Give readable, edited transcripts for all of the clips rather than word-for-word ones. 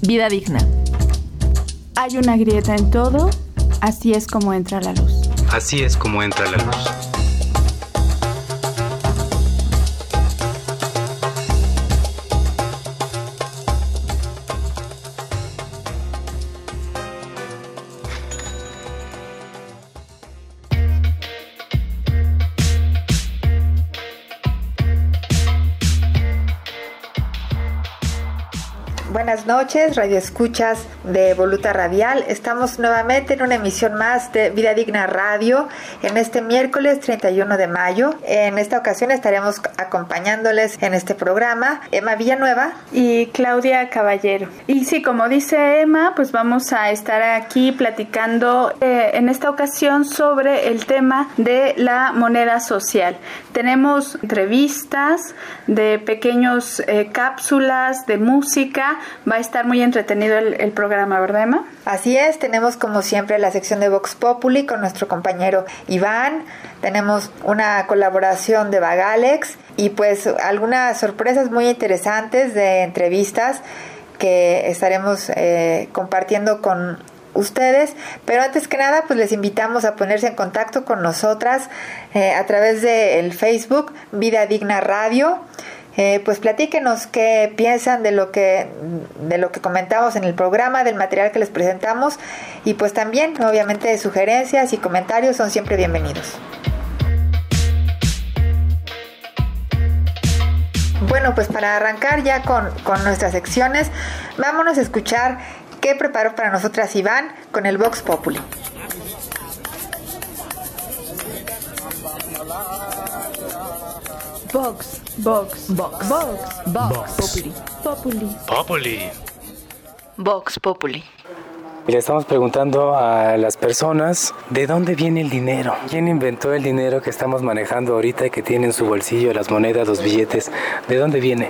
Vida digna. Hay una grieta en todo, así es como entra la luz. Así es como entra la luz. Buenas noches, radioescuchas de Voluta Radial. Estamos nuevamente en una emisión más de Vida Digna Radio en este miércoles 31 de mayo. En esta ocasión estaremos acompañándoles en este programa Emma Villanueva y Claudia Caballero. Y sí, como dice Emma, pues vamos a estar aquí platicando en esta ocasión sobre el tema de la moneda social. Tenemos entrevistas de pequeños cápsulas de música. Va a estar muy entretenido el programa, ¿verdad, Emma? Así es, tenemos como siempre la sección de Vox Populi con nuestro compañero Iván, tenemos una colaboración de Vagalex y pues algunas sorpresas muy interesantes de entrevistas que estaremos compartiendo con ustedes, pero antes que nada pues les invitamos a ponerse en contacto con nosotras a través del Facebook Vida Digna Radio. Pues platíquenos qué piensan de lo que comentamos en el programa, del material que les presentamos y pues también obviamente sugerencias y comentarios son siempre bienvenidos. Bueno, pues para arrancar ya con nuestras secciones, vámonos a escuchar qué preparó para nosotras Iván con el Vox Populi. Vox Populi. Vox Populi. Le estamos preguntando a las personas de dónde viene el dinero. ¿Quién inventó el dinero que estamos manejando ahorita y que tiene en su bolsillo las monedas, los billetes? ¿De dónde viene?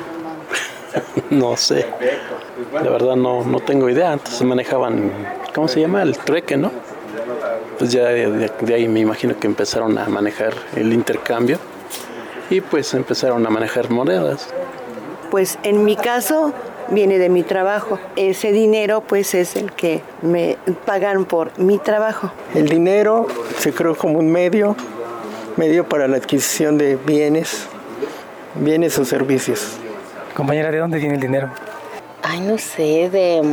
No sé. La verdad no tengo idea. Antes se manejaban, ¿cómo se llama? El trueque, ¿no? Pues ya de ahí me imagino que empezaron a manejar el intercambio y pues empezaron a manejar monedas. Pues en mi caso viene de mi trabajo. Ese dinero pues es el que me pagan por mi trabajo. El dinero se creó como un medio para la adquisición de bienes o servicios. Compañera, ¿de dónde viene el dinero? Ay, no sé,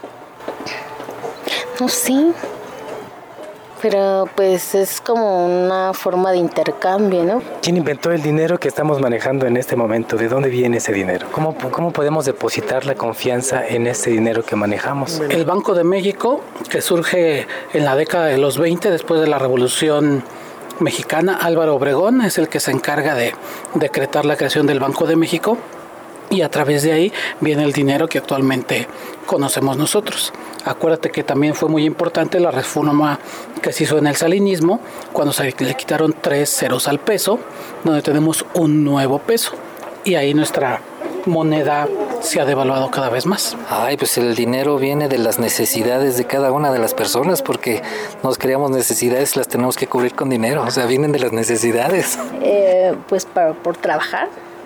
no sé. Pero pues es como una forma de intercambio, ¿no? ¿Quién inventó el dinero que estamos manejando en este momento? ¿De dónde viene ese dinero? ¿Cómo podemos depositar la confianza en ese dinero que manejamos? El Banco de México, que surge en la década de los 20, después de la Revolución Mexicana. Álvaro Obregón es el que se encarga de decretar la creación del Banco de México. Y a través de ahí viene el dinero que actualmente conocemos nosotros. Acuérdate que también fue muy importante la reforma que se hizo en el salinismo, cuando se le quitaron 3 ceros al peso, donde tenemos un nuevo peso. Y ahí nuestra moneda se ha devaluado cada vez más. Ay, pues el dinero viene de las necesidades de cada una de las personas, porque nos creamos necesidades, las tenemos que cubrir con dinero, o sea, vienen de las necesidades. Pues por trabajar,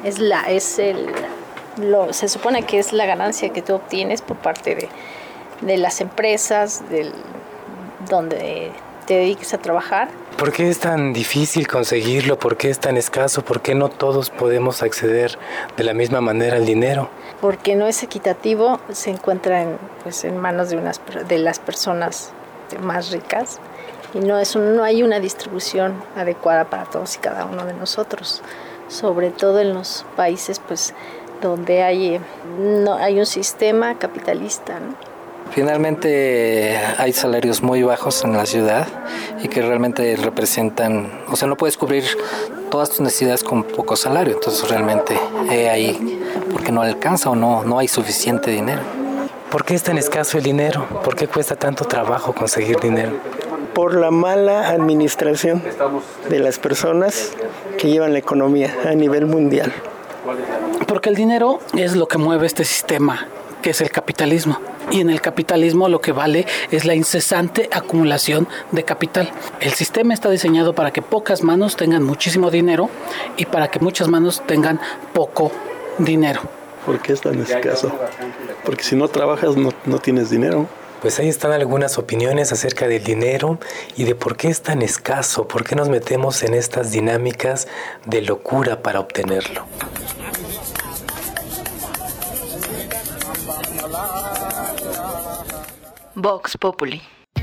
se supone que es la ganancia que tú obtienes por parte de las empresas, donde te dediques a trabajar. ¿Por qué es tan difícil conseguirlo? ¿Por qué es tan escaso? ¿Por qué no todos podemos acceder de la misma manera al dinero? Porque no es equitativo, se encuentra en manos de las personas más ricas y no hay una distribución adecuada para todos y cada uno de nosotros, sobre todo en los países donde hay un sistema capitalista, ¿no? Finalmente hay salarios muy bajos en la ciudad y que realmente representan, o sea, no puedes cubrir todas tus necesidades con poco salario, entonces realmente ahí porque no alcanza o no hay suficiente dinero. ¿Por qué es tan escaso el dinero? ¿Por qué cuesta tanto trabajo conseguir dinero? Por la mala administración de las personas que llevan la economía a nivel mundial. Porque el dinero es lo que mueve este sistema, que es el capitalismo. Y en el capitalismo lo que vale es la incesante acumulación de capital. El sistema está diseñado para que pocas manos tengan muchísimo dinero y para que muchas manos tengan poco dinero. ¿Por qué es tan escaso? Porque si no trabajas no tienes dinero. Pues ahí están algunas opiniones acerca del dinero y de por qué es tan escaso, por qué nos metemos en estas dinámicas de locura para obtenerlo. Vox Populi.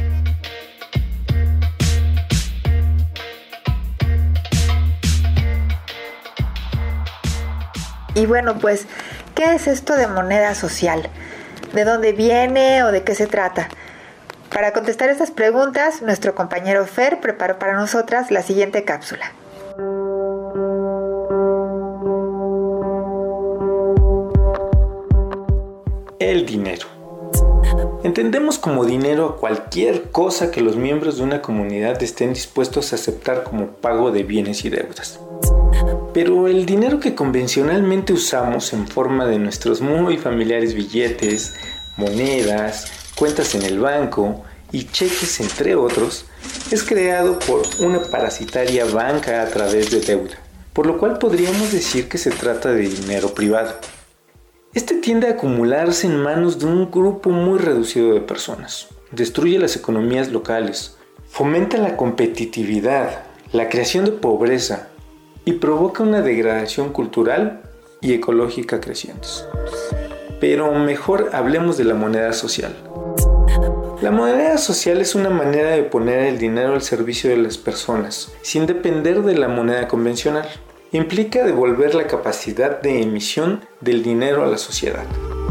Y bueno, pues, ¿qué es esto de moneda social? ¿De dónde viene o de qué se trata? Para contestar estas preguntas, nuestro compañero Fer preparó para nosotras la siguiente cápsula. El dinero. Entendemos como dinero cualquier cosa que los miembros de una comunidad estén dispuestos a aceptar como pago de bienes y deudas. Pero el dinero que convencionalmente usamos en forma de nuestros muy familiares billetes, monedas, cuentas en el banco y cheques, entre otros, es creado por una parasitaria banca a través de deuda, por lo cual podríamos decir que se trata de dinero privado. Este tiende a acumularse en manos de un grupo muy reducido de personas, destruye las economías locales, fomenta la competitividad, la creación de pobreza y provoca una degradación cultural y ecológica crecientes. Pero mejor hablemos de la moneda social. La moneda social es una manera de poner el dinero al servicio de las personas, sin depender de la moneda convencional. Implica devolver la capacidad de emisión del dinero a la sociedad.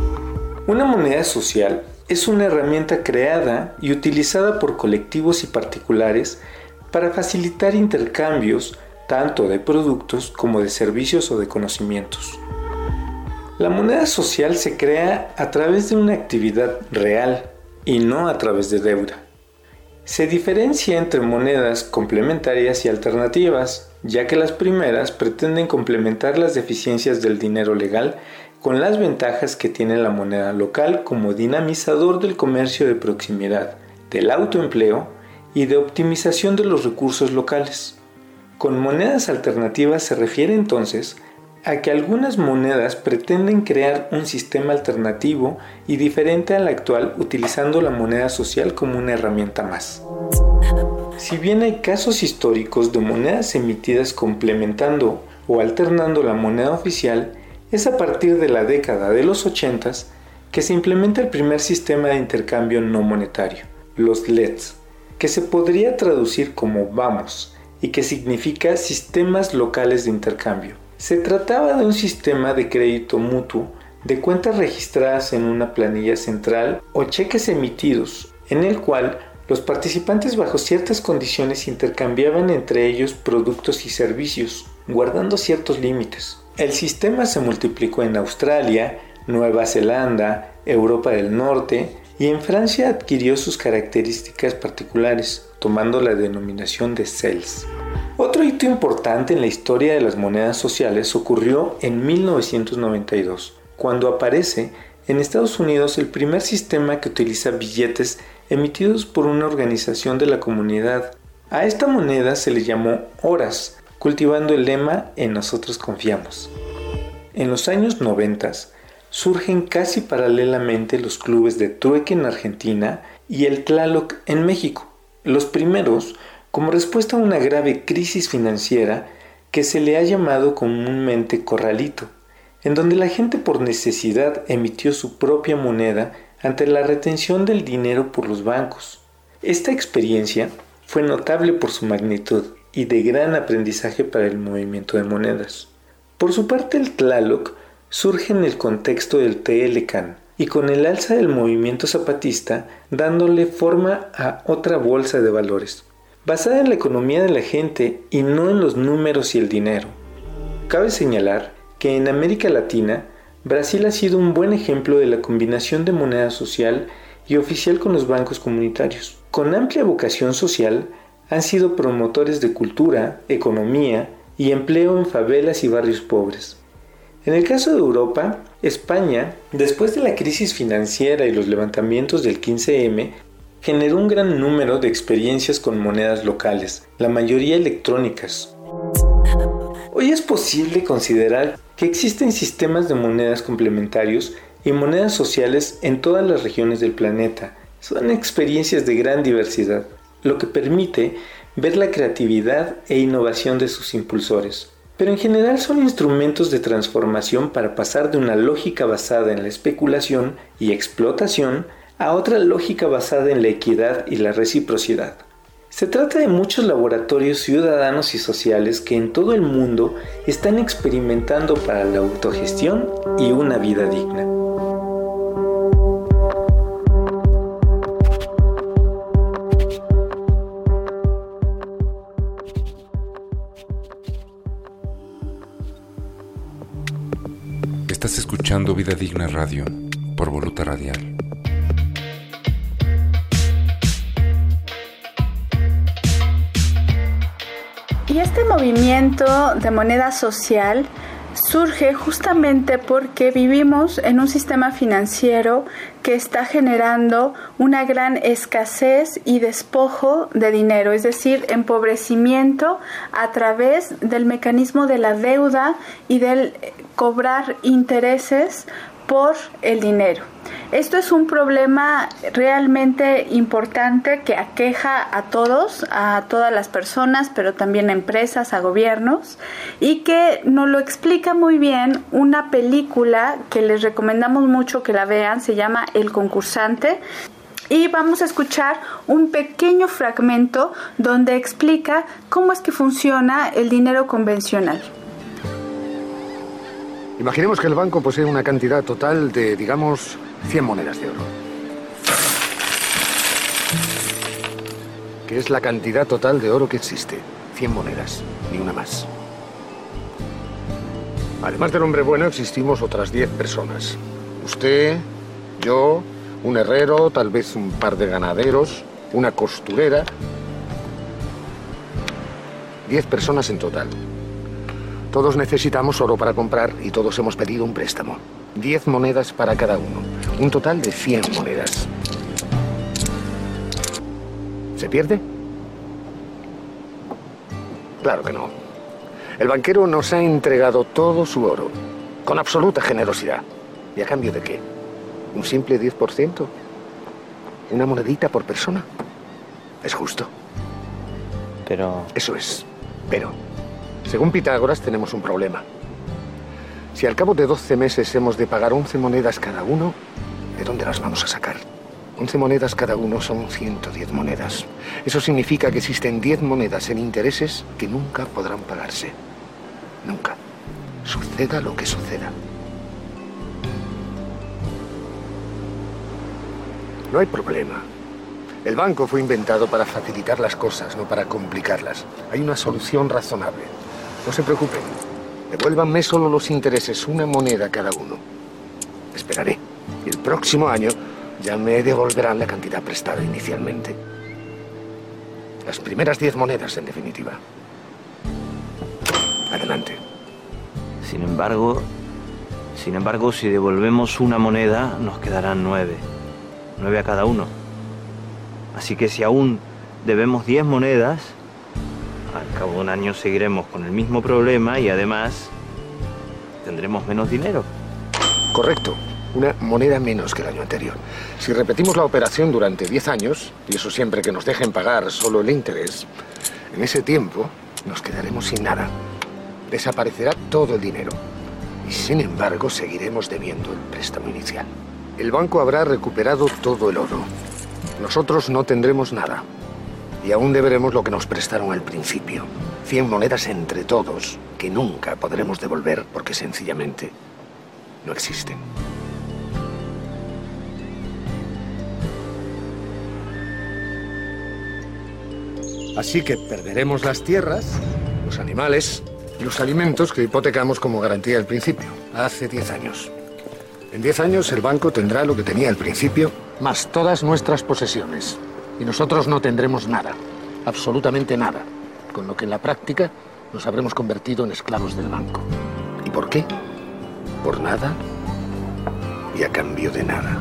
Una moneda social es una herramienta creada y utilizada por colectivos y particulares para facilitar intercambios tanto de productos como de servicios o de conocimientos. La moneda social se crea a través de una actividad real y no a través de deuda. Se diferencia entre monedas complementarias y alternativas, ya que las primeras pretenden complementar las deficiencias del dinero legal con las ventajas que tiene la moneda local como dinamizador del comercio de proximidad, del autoempleo y de optimización de los recursos locales. Con monedas alternativas se refiere entonces a que algunas monedas pretenden crear un sistema alternativo y diferente al actual utilizando la moneda social como una herramienta más. Si bien hay casos históricos de monedas emitidas complementando o alternando la moneda oficial, es a partir de la década de los 80s que se implementa el primer sistema de intercambio no monetario, los LEDs, que se podría traducir como vamos y que significa sistemas locales de intercambio. Se trataba de un sistema de crédito mutuo, de cuentas registradas en una planilla central o cheques emitidos, en el cual los participantes bajo ciertas condiciones intercambiaban entre ellos productos y servicios, guardando ciertos límites. El sistema se multiplicó en Australia, Nueva Zelanda, Europa del Norte y en Francia adquirió sus características particulares, tomando la denominación de CELS. Otro hito importante en la historia de las monedas sociales ocurrió en 1992, cuando aparece en Estados Unidos el primer sistema que utiliza billetes emitidos por una organización de la comunidad. A esta moneda se le llamó horas, cultivando el lema "En nosotros confiamos". En los años 90 surgen casi paralelamente los clubes de trueque en Argentina y el Tlaloc en México. Los primeros como respuesta a una grave crisis financiera que se le ha llamado comúnmente corralito, en donde la gente por necesidad emitió su propia moneda ante la retención del dinero por los bancos. Esta experiencia fue notable por su magnitud y de gran aprendizaje para el movimiento de monedas. Por su parte, el Tlaloc surge en el contexto del Telecán y con el alza del movimiento zapatista dándole forma a otra bolsa de valores, basada en la economía de la gente y no en los números y el dinero. Cabe señalar que en América Latina, Brasil ha sido un buen ejemplo de la combinación de moneda social y oficial con los bancos comunitarios. Con amplia vocación social, han sido promotores de cultura, economía y empleo en favelas y barrios pobres. En el caso de Europa, España, después de la crisis financiera y los levantamientos del 15M, generó un gran número de experiencias con monedas locales, la mayoría electrónicas. Hoy es posible considerar que existen sistemas de monedas complementarios y monedas sociales en todas las regiones del planeta. Son experiencias de gran diversidad, lo que permite ver la creatividad e innovación de sus impulsores. Pero en general son instrumentos de transformación para pasar de una lógica basada en la especulación y explotación a otra lógica basada en la equidad y la reciprocidad. Se trata de muchos laboratorios ciudadanos y sociales que en todo el mundo están experimentando para la autogestión y una vida digna. Estás escuchando Vida Digna Radio por Voluta Radial. Y este movimiento de moneda social surge justamente porque vivimos en un sistema financiero que está generando una gran escasez y despojo de dinero, es decir, empobrecimiento a través del mecanismo de la deuda y del cobrar intereses por el dinero. Esto es un problema realmente importante que aqueja a todos, a todas las personas, pero también a empresas, a gobiernos, y que nos lo explica muy bien una película que les recomendamos mucho que la vean, se llama El Concursante, y vamos a escuchar un pequeño fragmento donde explica cómo es que funciona el dinero convencional. Imaginemos que el banco posee una cantidad total de, digamos, 100 monedas de oro. Que es la cantidad total de oro que existe. 100 monedas, ni una más. Además del hombre bueno, existimos otras 10 personas. Usted, yo, un herrero, tal vez un par de ganaderos, una costurera. 10 personas en total. Todos necesitamos oro para comprar y todos hemos pedido un préstamo. 10 monedas para cada uno. Un total de 100 monedas. ¿Se pierde? Claro que no. El banquero nos ha entregado todo su oro, con absoluta generosidad. ¿Y a cambio de qué? ¿Un simple 10%? ¿Una monedita por persona? Es justo. Pero... Eso es. Pero... Según Pitágoras tenemos un problema. Si al cabo de 12 meses hemos de pagar 11 monedas cada uno, ¿de dónde las vamos a sacar? 11 monedas cada uno son 110 monedas. Eso significa que existen 10 monedas en intereses que nunca podrán pagarse. Nunca. Suceda lo que suceda. No hay problema. El banco fue inventado para facilitar las cosas, no para complicarlas. Hay una solución razonable. No se preocupen. Devuélvanme solo los intereses, una moneda cada uno. Esperaré. Y el próximo año ya me devolverán la cantidad prestada inicialmente. Las primeras 10 monedas, en definitiva. Adelante. Sin embargo, si devolvemos una moneda, nos quedarán 9. 9 a cada uno. Así que si aún debemos 10 monedas, al cabo de un año seguiremos con el mismo problema y además tendremos menos dinero. Correcto. Una moneda menos que el año anterior. Si repetimos la operación durante 10 años, y eso siempre que nos dejen pagar solo el interés, en ese tiempo nos quedaremos sin nada. Desaparecerá todo el dinero. Y sin embargo seguiremos debiendo el préstamo inicial. El banco habrá recuperado todo el oro. Nosotros no tendremos nada. Y aún deberemos lo que nos prestaron al principio. 100 monedas entre todos, que nunca podremos devolver porque sencillamente no existen. Así que perderemos las tierras, los animales y los alimentos que hipotecamos como garantía al principio, hace 10 años. En 10 años el banco tendrá lo que tenía al principio, más todas nuestras posesiones. Y nosotros no tendremos nada, absolutamente nada. Con lo que en la práctica nos habremos convertido en esclavos del banco. ¿Y por qué? Por nada y a cambio de nada.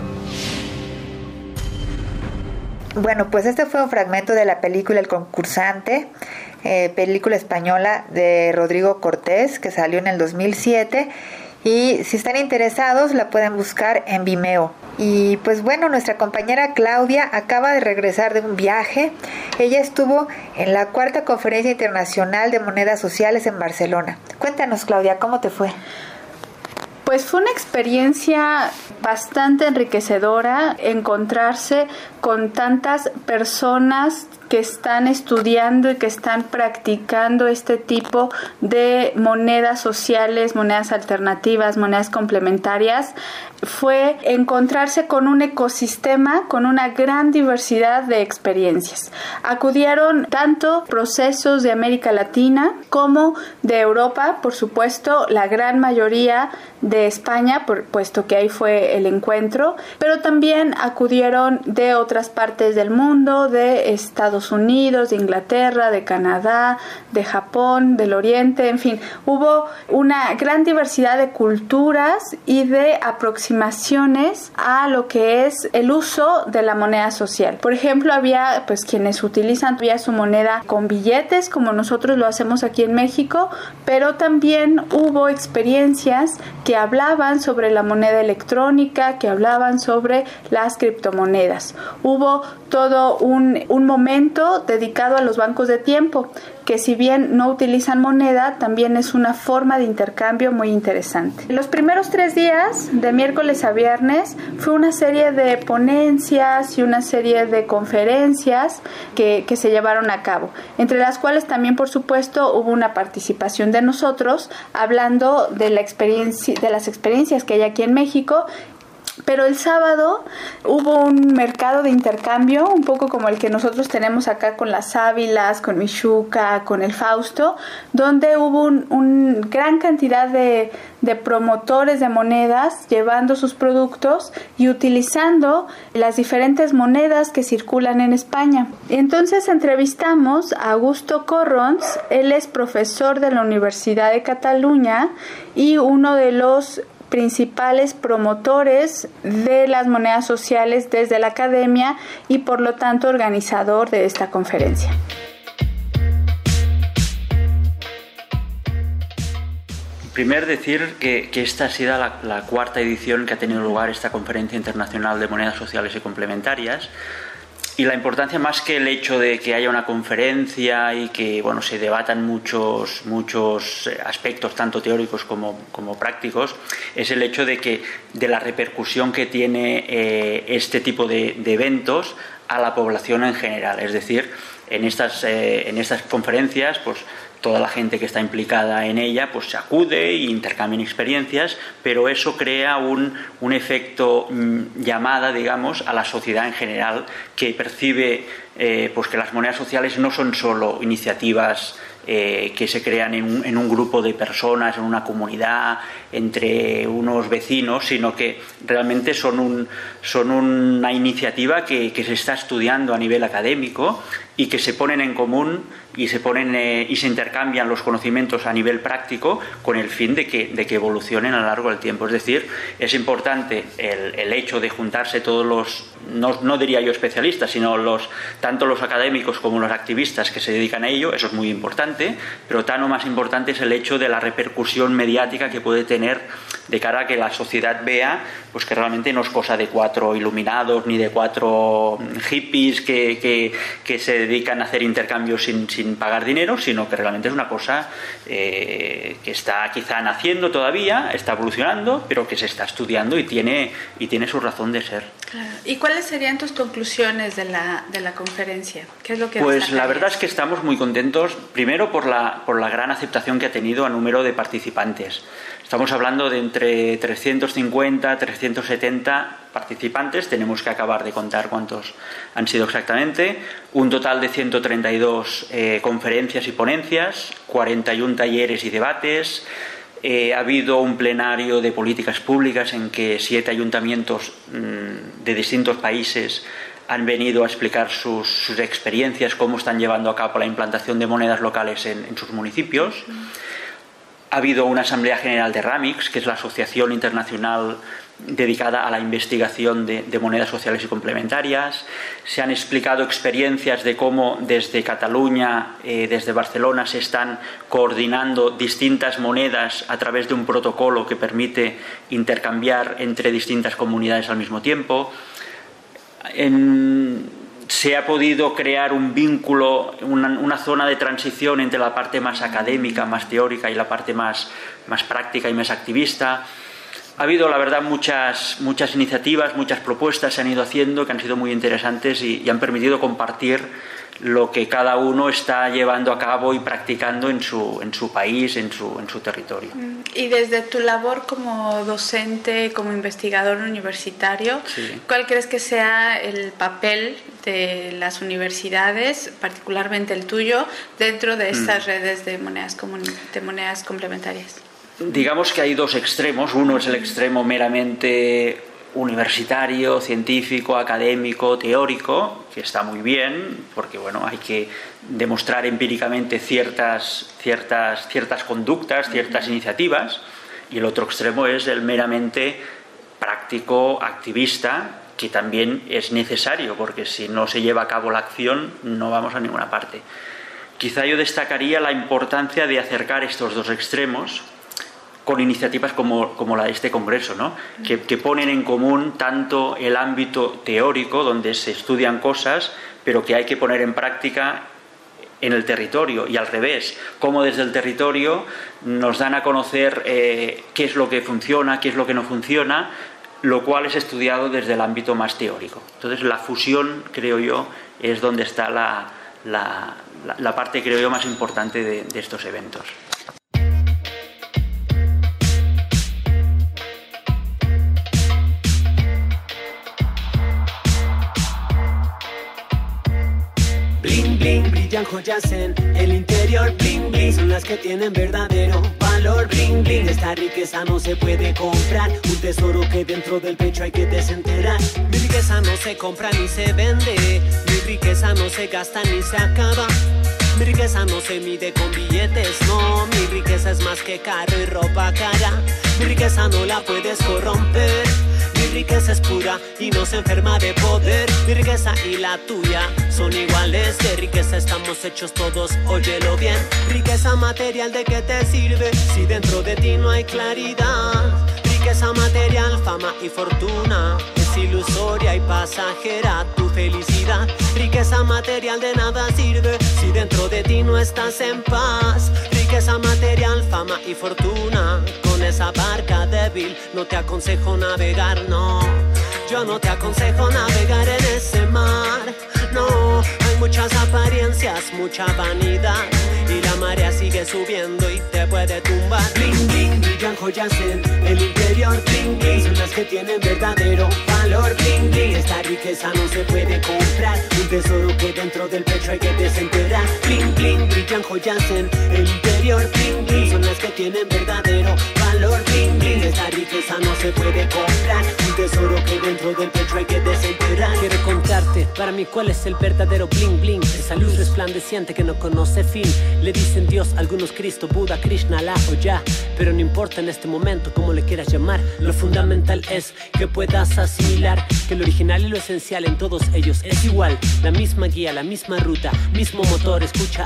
Bueno, pues este fue un fragmento de la película El Concursante, película española de Rodrigo Cortés que salió en el 2007. Y si están interesados la pueden buscar en Vimeo. Y pues bueno, nuestra compañera Claudia acaba de regresar de un viaje. Ella estuvo en la 4ª Conferencia Internacional de Monedas Sociales en Barcelona. Cuéntanos, Claudia, ¿cómo te fue? Pues fue una experiencia bastante enriquecedora encontrarse con tantas personas que están estudiando y que están practicando este tipo de monedas sociales, monedas alternativas, monedas complementarias. Fue encontrarse con un ecosistema con una gran diversidad de experiencias. Acudieron tanto procesos de América Latina como de Europa, por supuesto, la gran mayoría de España, puesto que ahí fue el encuentro, pero también acudieron de otras partes del mundo, de Estados Unidos, de Inglaterra, de Canadá, de Japón, del Oriente, en fin, hubo una gran diversidad de culturas y de aproximaciones a lo que es el uso de la moneda social. Por ejemplo, había pues quienes utilizan todavía su moneda con billetes, como nosotros lo hacemos aquí en México, pero también hubo experiencias que hablaban sobre la moneda electrónica, que hablaban sobre las criptomonedas. Hubo todo un momento dedicado a los bancos de tiempo, que si bien no utilizan moneda, también es una forma de intercambio muy interesante. Los primeros 3 días, de miércoles a viernes, fue una serie de ponencias y una serie de conferencias que se llevaron a cabo, entre las cuales también, por supuesto, hubo una participación de nosotros, hablando de la experiencia, de las experiencias que hay aquí en México. Pero el sábado hubo un mercado de intercambio, un poco como el que nosotros tenemos acá con las Ávilas, con Michuca, con el Fausto, donde hubo una gran cantidad de promotores de monedas llevando sus productos y utilizando las diferentes monedas que circulan en España. Entonces entrevistamos a Augusto Corrons, él es profesor de la Universidad de Cataluña y uno de los principales promotores de las monedas sociales desde la academia y por lo tanto organizador de esta conferencia. Primero decir que esta ha sido la 4ª edición que ha tenido lugar esta Conferencia Internacional de Monedas Sociales y Complementarias. Y la importancia, más que el hecho de que haya una conferencia y que se debatan muchos aspectos, tanto teóricos como prácticos, es el hecho de la repercusión que tiene este tipo de eventos a la población en general. Es decir, en estas conferencias, pues toda la gente que está implicada en ella pues se acude e intercambian experiencias, pero eso crea un efecto llamada, digamos, a la sociedad en general, que percibe pues que las monedas sociales no son solo iniciativas que se crean en un grupo de personas, en una comunidad, entre unos vecinos, sino que realmente son una iniciativa que se está estudiando a nivel académico y que se ponen en común y se intercambian los conocimientos a nivel práctico con el fin de que evolucionen a lo largo del tiempo. Es decir, es importante el hecho de juntarse todos los, no diría yo especialistas, sino tanto los académicos como los activistas que se dedican a ello. Eso es muy importante, pero tan o más importante es el hecho de la repercusión mediática que puede tener de cara a que la sociedad vea pues que realmente no es cosa de 4 iluminados ni de 4 hippies que se dedican a hacer intercambios sin pagar dinero, sino que realmente es una cosa que está quizá naciendo todavía, está evolucionando, pero que se está estudiando y tiene su razón de ser. Claro. ¿Y cuáles serían tus conclusiones de la conferencia? ¿Qué es lo que Pues la verdad es que estamos muy contentos, primero por la gran aceptación que ha tenido a número de participantes. Estamos hablando de entre 350 370 participantes, tenemos que acabar de contar cuántos han sido exactamente, un total de 132 conferencias y ponencias, 41 talleres y debates. Ha habido un plenario de políticas públicas en que 7 ayuntamientos de distintos países han venido a explicar sus experiencias, cómo están llevando a cabo la implantación de monedas locales en sus municipios. Ha habido una asamblea general de RAMIX, que es la Asociación Internacional dedicada a la investigación de monedas sociales y complementarias. Se han explicado experiencias de cómo desde Cataluña, desde Barcelona, se están coordinando distintas monedas a través de un protocolo que permite intercambiar entre distintas comunidades al mismo tiempo. Se ha podido crear un vínculo, una zona de transición entre la parte más académica, más teórica, y la parte más práctica y más activista. Ha habido, la verdad, muchas iniciativas, muchas propuestas se han ido haciendo que han sido muy interesantes y han permitido compartir lo que cada uno está llevando a cabo y practicando en su país, en su territorio. Y desde tu labor como docente, como investigador universitario, sí, ¿cuál crees que sea el papel de las universidades, particularmente el tuyo, dentro de estas redes de monedas complementarias? Digamos que hay dos extremos. Uno es el extremo meramente universitario, científico, académico, teórico, que está muy bien, porque bueno, hay que demostrar empíricamente ciertas conductas, ciertas iniciativas, y el otro extremo es el meramente práctico, activista, que también es necesario, porque si no se lleva a cabo la acción no vamos a ninguna parte. Quizá yo destacaría la importancia de acercar estos dos extremos con iniciativas como la de este congreso, ¿no? que ponen en común tanto el ámbito teórico, donde se estudian cosas, pero que hay que poner en práctica en el territorio, y al revés, cómo desde el territorio nos dan a conocer qué es lo que funciona, qué es lo que no funciona, lo cual es estudiado desde el ámbito más teórico. Entonces la fusión, creo yo, es donde está la parte, creo yo, más importante de estos eventos. Brillan joyas en el interior, bling bling, son las que tienen verdadero valor, bling bling. Esta riqueza no se puede comprar, un tesoro que dentro del pecho hay que desenterrar. Mi riqueza no se compra ni se vende, mi riqueza no se gasta ni se acaba. Mi riqueza no se mide con billetes, no, mi riqueza es más que carro y ropa cara. Mi riqueza no la puedes corromper. Mi riqueza es pura y no se enferma de poder. Mi riqueza y la tuya son iguales. De riqueza estamos hechos todos, óyelo bien. Riqueza material, ¿de qué te sirve si dentro de ti no hay claridad? Riqueza material, fama y fortuna, es ilusoria y pasajera tu felicidad. Riqueza material de nada sirve si dentro de ti no estás en paz. Riqueza material, fama y fortuna, con esa barca débil no te aconsejo navegar, no. Yo no te aconsejo navegar en ese mar, no. Hay muchas apariencias, mucha vanidad, y la marea sigue subiendo y te puede tumbar. Bling bling, brillan joyas en el interior, bling bling, son las que tienen verdadero valor, bling bling. Esta riqueza no se puede comprar, un tesoro que dentro del pecho hay que desenterrar. Bling bling, brillan joyas en el interior, bling bling, son las que tienen verdadero valor, bling bling. Esta riqueza no se puede comprar, un tesoro que dentro del pecho hay que desenterrar. Quiero contarte, para mí, cuál es el verdadero bling bling. Esa luz resplandeciente que no conoce fin. Le dicen Dios, algunos Cristo, Buda, Krishna, Allah o ya, pero no importa en este momento cómo le quieras llamar. Lo fundamental es que puedas asimilar que lo original y lo esencial en todos ellos es igual. La misma guía, la misma ruta, mismo motor. Escucha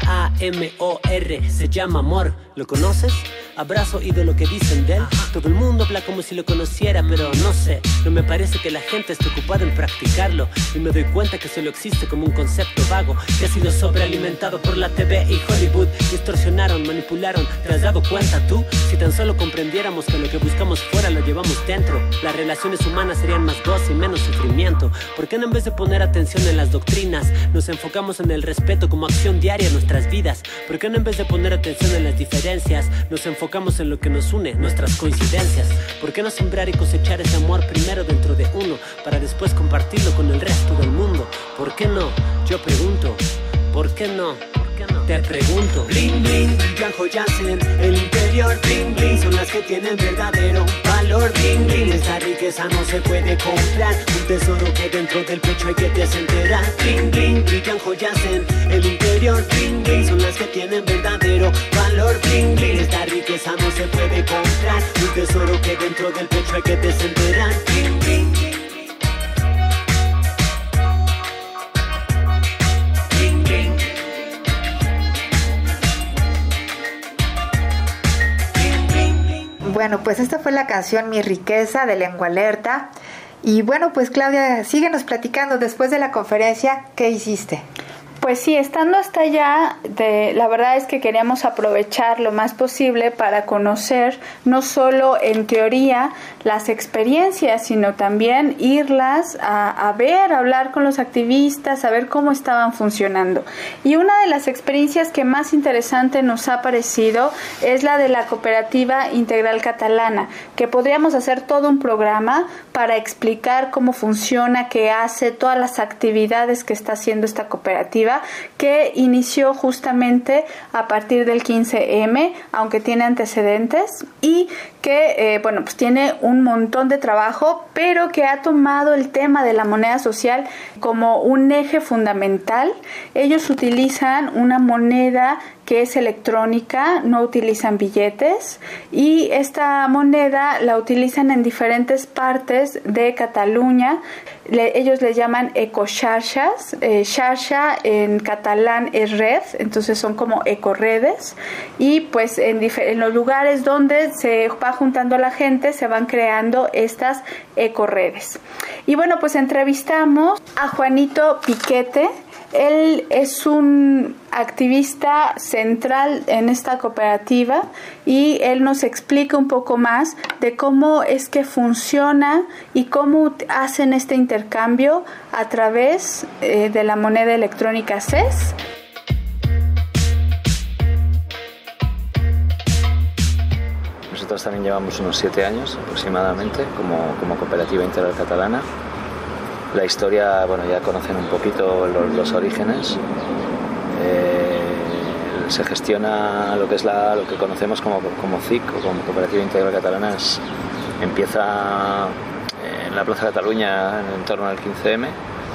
A-M-O-R, se llama amor. ¿Lo conoces? Abrazo y de lo que dicen de él. Todo el mundo habla como si lo conociera, pero no sé, no me parece que la gente esté ocupada en practicarlo. Y me doy cuenta que solo existe como un concepto vago que ha sido sobrealimentado por la TV y Hollywood. Distorsionaron, manipularon. ¿Te has dado cuenta tú? Si tan solo comprendiéramos que lo que buscamos fuera lo llevamos dentro, las relaciones humanas serían más gozo y menos sufrimiento. ¿Por qué no, en vez de poner atención en las doctrinas, nos enfocamos en el respeto como acción diaria en nuestras vidas? ¿Por qué no, en vez de poner atención en las diferencias, nos enfocamos en lo que nos une, nuestras coincidencias? ¿Por qué no sembrar y cosechar ese amor primero dentro de uno, para después compartirlo con el resto del mundo? ¿Por qué no? Yo pregunto, ¿por qué no? Te pregunto. Bling bling, brillan joyas en el interior, bling bling, son las que tienen verdadero valor, bling bling. Esta riqueza no se puede comprar, un tesoro que dentro del pecho hay que desenterrar. Bling bling, brillan joyas en el interior, bling bling, son las que tienen verdadero valor. valor bling bling. Esta riqueza no se puede comprar, un tesoro que dentro del pecho hay que desenterrar. Bling bling. Bueno, pues esta fue la canción Mi Riqueza de Lengua Alerta. Y bueno, pues Claudia, síguenos platicando después de la conferencia, ¿qué hiciste? Pues sí, estando hasta allá, la verdad es que queríamos aprovechar lo más posible para conocer no solo en teoría las experiencias, sino también irlas a ver, a hablar con los activistas, a ver cómo estaban funcionando. Y una de las experiencias que más interesante nos ha parecido es la de la Cooperativa Integral Catalana, que podríamos hacer todo un programa para explicar cómo funciona, qué hace, todas las actividades que está haciendo esta cooperativa, que inició justamente a partir del 15M, aunque tiene antecedentes, y que pues tiene un montón de trabajo, pero que ha tomado el tema de la moneda social como un eje fundamental. Ellos utilizan una moneda que es electrónica, no utilizan billetes, y esta moneda la utilizan en diferentes partes de Cataluña. Ellos le llaman ecoxarxas, xarxa en catalán es red, entonces son como ecoredes, y pues en los lugares donde se va juntando la gente se van creando estas ecoredes. Y bueno, pues entrevistamos a Juanito Piquete. Él es un activista central en esta cooperativa y él nos explica un poco más de cómo es que funciona y cómo hacen este intercambio a través de la moneda electrónica CES. Nosotros también llevamos unos 7 años aproximadamente como Cooperativa Integral Catalana. La historia, bueno, ya conocen un poquito los orígenes. Se gestiona lo que conocemos como CIC, o como Cooperativa Integral Catalana. Empieza en la Plaza de Cataluña en torno al 15M,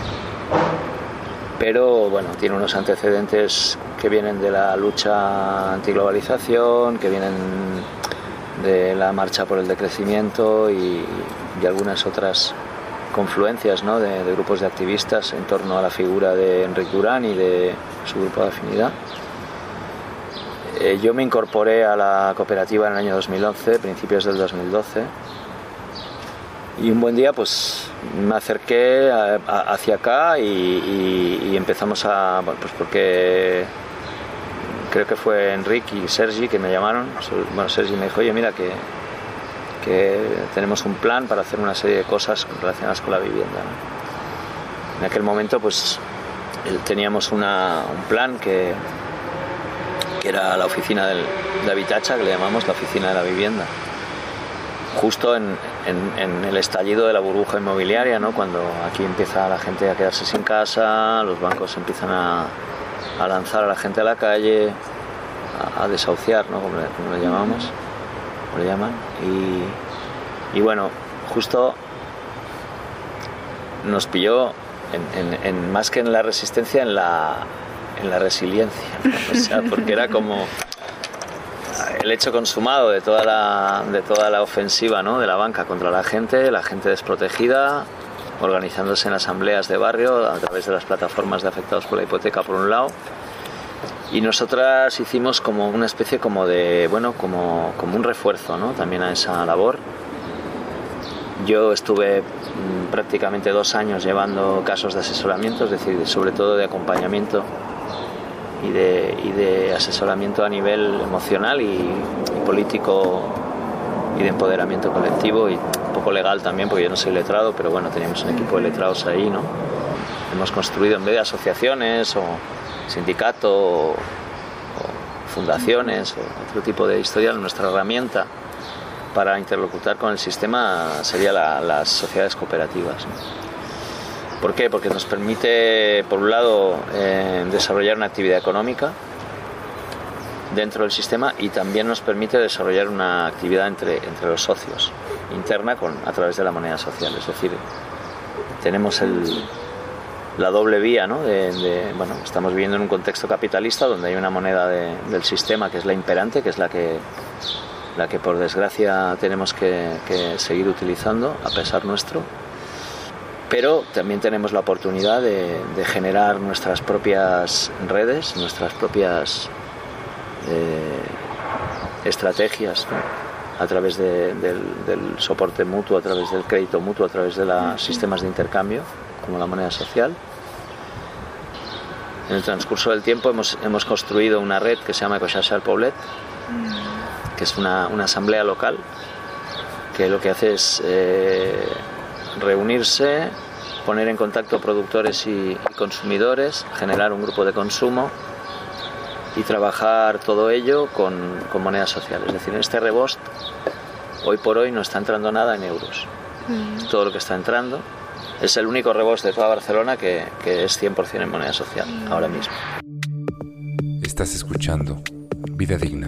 pero bueno, tiene unos antecedentes que vienen de la lucha antiglobalización, que vienen de la marcha por el decrecimiento y algunas otras confluencias, ¿no?, de grupos de activistas en torno a la figura de Enric Duran y de su grupo de afinidad. Yo me incorporé a la cooperativa en el año 2011, principios del 2012, y un buen día pues me acerqué hacia acá y empezamos bueno, pues porque creo que fue Enric y Sergi que me llamaron. Bueno, Sergi me dijo, oye, mira que tenemos un plan para hacer una serie de cosas relacionadas con la vivienda, ¿no? En aquel momento pues teníamos un plan que era la oficina de Habitatge, que le llamamos la oficina de la vivienda, justo en el estallido de la burbuja inmobiliaria, ¿no?, cuando aquí empieza la gente a quedarse sin casa, los bancos empiezan a lanzar a la gente a la calle, a desahuciar, ¿no?, como le llamamos. Le llaman, y bueno, justo nos pilló más que en la resistencia, en la resiliencia, ¿no? O sea, porque era como el hecho consumado de toda la ofensiva, ¿no?, de la banca contra la gente desprotegida, organizándose en asambleas de barrio a través de las plataformas de afectados por la hipoteca por un lado. Y nosotras hicimos como una especie como de, bueno, como un refuerzo, ¿no?, también a esa labor. Yo estuve prácticamente 2 años llevando casos de asesoramiento, es decir, sobre todo de acompañamiento y de asesoramiento a nivel emocional y político y de empoderamiento colectivo y un poco legal también, porque yo no soy letrado, pero bueno, teníamos un equipo de letrados ahí, ¿no? Hemos construido en vez de asociaciones o sindicato o fundaciones o otro tipo de historia, nuestra herramienta para interlocutar con el sistema sería las sociedades cooperativas, ¿no? ¿Por qué? Porque nos permite, por un lado, desarrollar una actividad económica dentro del sistema y también nos permite desarrollar una actividad entre los socios interna a través de la moneda social. Es decir, tenemos la doble vía, ¿no? Bueno, estamos viviendo en un contexto capitalista donde hay una moneda del sistema que es la imperante, que es la que por desgracia tenemos que seguir utilizando a pesar nuestro, pero también tenemos la oportunidad de generar nuestras propias redes, nuestras propias estrategias, ¿no? A través del soporte mutuo, a través del crédito mutuo, a través de los sistemas de intercambio, como la moneda social. En el transcurso del tiempo hemos construido una red que se llama Ecoxarxa del Poblet, que es una asamblea local, que lo que hace es reunirse, poner en contacto productores y consumidores, generar un grupo de consumo y trabajar todo ello con moneda social. Es decir, en este rebost, hoy por hoy no está entrando nada en euros. Todo lo que está entrando es el único rebost de toda Barcelona que es 100% en moneda social, ahora mismo. Estás escuchando Vida Digna.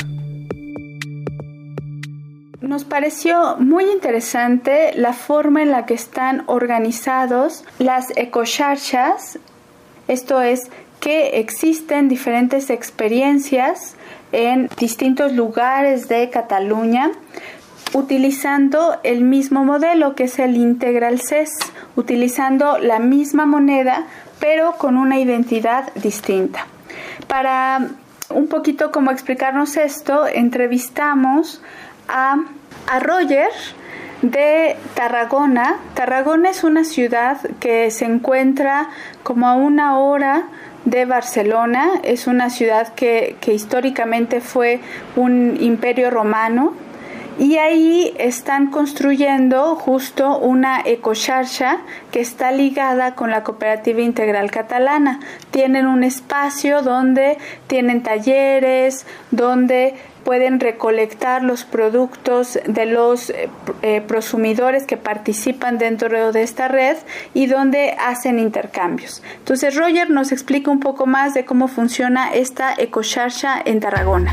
Nos pareció muy interesante la forma en la que están organizados las ecoxarxas, esto es, que existen diferentes experiencias en distintos lugares de Cataluña utilizando el mismo modelo que es el Integral CES, utilizando la misma moneda pero con una identidad distinta. Para un poquito como explicarnos esto, entrevistamos a Roger de Tarragona. Tarragona es una ciudad que se encuentra como a 1 hora de Barcelona. Es una ciudad que históricamente fue un imperio romano y ahí están construyendo justo una ecoxarxa que está ligada con la Cooperativa Integral Catalana. Tienen un espacio donde tienen talleres, donde pueden recolectar los productos de los prosumidores que participan dentro de esta red y donde hacen intercambios. Entonces Roger nos explica un poco más de cómo funciona esta ecoxarxa en Tarragona.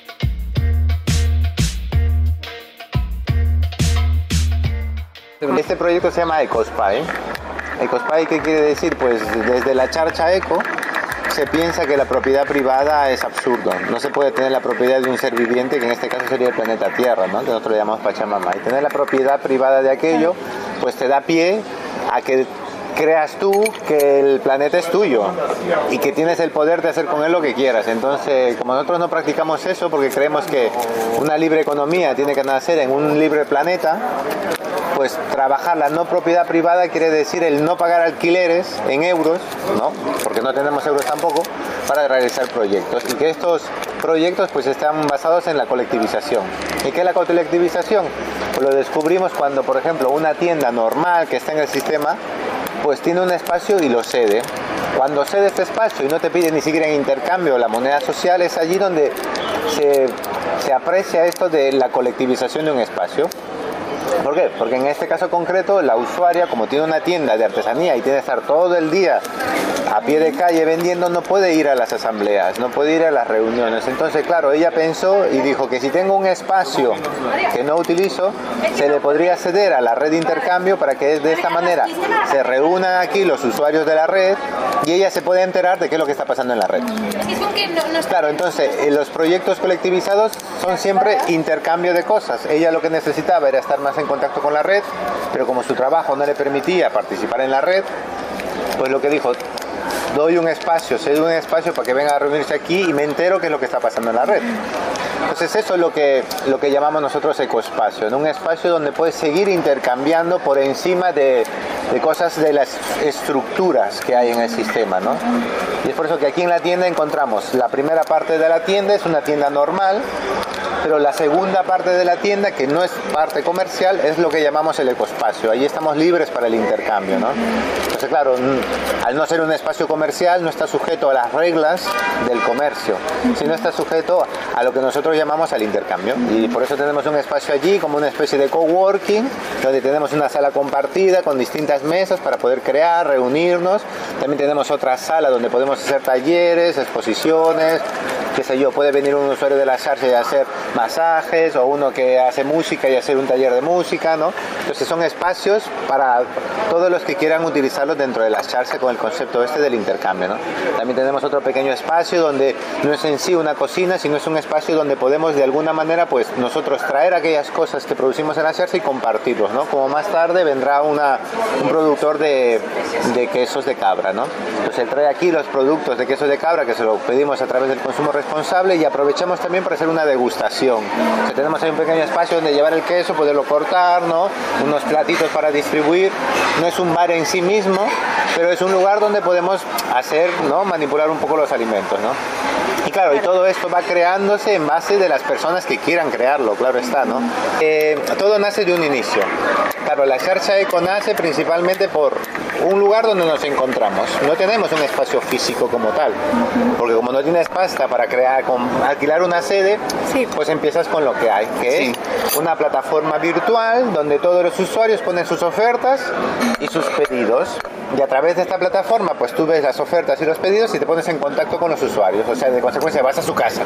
Este proyecto se llama Ecospy. Ecospy, ¿qué quiere decir? Pues desde la charcha eco se piensa que la propiedad privada es absurdo. No se puede tener la propiedad de un ser viviente, que en este caso sería el planeta Tierra, ¿no? Que nosotros le llamamos Pachamama. Y tener la propiedad privada de aquello, pues te da pie a que creas tú que el planeta es tuyo y que tienes el poder de hacer con él lo que quieras. Entonces, como nosotros no practicamos eso porque creemos que una libre economía tiene que nacer en un libre planeta, pues trabajar la no propiedad privada quiere decir el no pagar alquileres en euros, ¿no? Porque no tenemos euros tampoco, para realizar proyectos. Y que estos proyectos pues están basados en la colectivización. ¿Y qué es la colectivización? Pues lo descubrimos cuando, por ejemplo, una tienda normal que está en el sistema pues tiene un espacio y lo cede. Cuando cede este espacio y no te pide ni siquiera en intercambio la moneda social, es allí donde se aprecia esto de la colectivización de un espacio. ¿Por qué? Porque en este caso concreto la usuaria, como tiene una tienda de artesanía y tiene que estar todo el día a pie de calle vendiendo, no puede ir a las asambleas, no puede ir a las reuniones. Entonces, claro, ella pensó y dijo que si tengo un espacio que no utilizo, se le podría ceder a la red de intercambio para que de esta manera se reúnan aquí los usuarios de la red y ella se puede enterar de qué es lo que está pasando en la red. Claro, entonces los proyectos colectivizados son siempre intercambio de cosas. Ella lo que necesitaba era estar más en contacto con la red, pero como su trabajo no le permitía participar en la red, pues lo que dijo, doy un espacio, cedo un espacio para que vengan a reunirse aquí y me entero qué es lo que está pasando en la red. Entonces eso es lo que llamamos nosotros ecoespacio, en un espacio donde puedes seguir intercambiando por encima de cosas de las estructuras que hay en el sistema, ¿no? Y es por eso que aquí en la tienda encontramos la primera parte de la tienda, es una tienda normal, pero la segunda parte de la tienda, que no es parte comercial, es lo que llamamos el ecoespacio. Ahí estamos libres para el intercambio, ¿no? Entonces, claro, al no ser un espacio comercial, no está sujeto a las reglas del comercio, sino está sujeto a lo que nosotros llamamos al intercambio. Y por eso tenemos un espacio allí, como una especie de coworking, donde tenemos una sala compartida con distintas mesas para poder crear, reunirnos. También tenemos otra sala donde podemos hacer talleres, exposiciones, qué sé yo, puede venir un usuario de la charcha y hacer masajes, o uno que hace música y hacer un taller de música, ¿no? Entonces son espacios para todos los que quieran utilizarlos dentro de la charcha con el concepto del intercambio, ¿no? También tenemos otro pequeño espacio donde no es en sí una cocina, sino es un espacio donde podemos de alguna manera pues nosotros traer aquellas cosas que producimos en la charcha y compartirlos, ¿no? Como más tarde vendrá un productor de quesos de cabra, ¿no? Pues él trae aquí los productos de quesos de cabra que se lo pedimos a través del consumo responsable, y aprovechamos también para hacer una degustación. O sea, tenemos ahí un pequeño espacio donde llevar el queso, poderlo cortar, ¿no? Unos platitos para distribuir. No es un bar en sí mismo, pero es un lugar donde podemos hacer, ¿no? Manipular un poco los alimentos, ¿no? Y claro, y todo esto va creándose en base de las personas que quieran crearlo, claro está, ¿no? Todo nace de un inicio. Claro, la Charcha Eco nace principalmente por un lugar donde nos encontramos. No tenemos un espacio físico como tal, porque como no tienes pasta para alquilar una sede, pues empiezas con lo que hay, que es una plataforma virtual donde todos los usuarios ponen sus ofertas y sus pedidos. Y a través de esta plataforma, pues tú ves las ofertas y los pedidos y te pones en contacto con los usuarios. O sea, de consecuencia vas a su casa.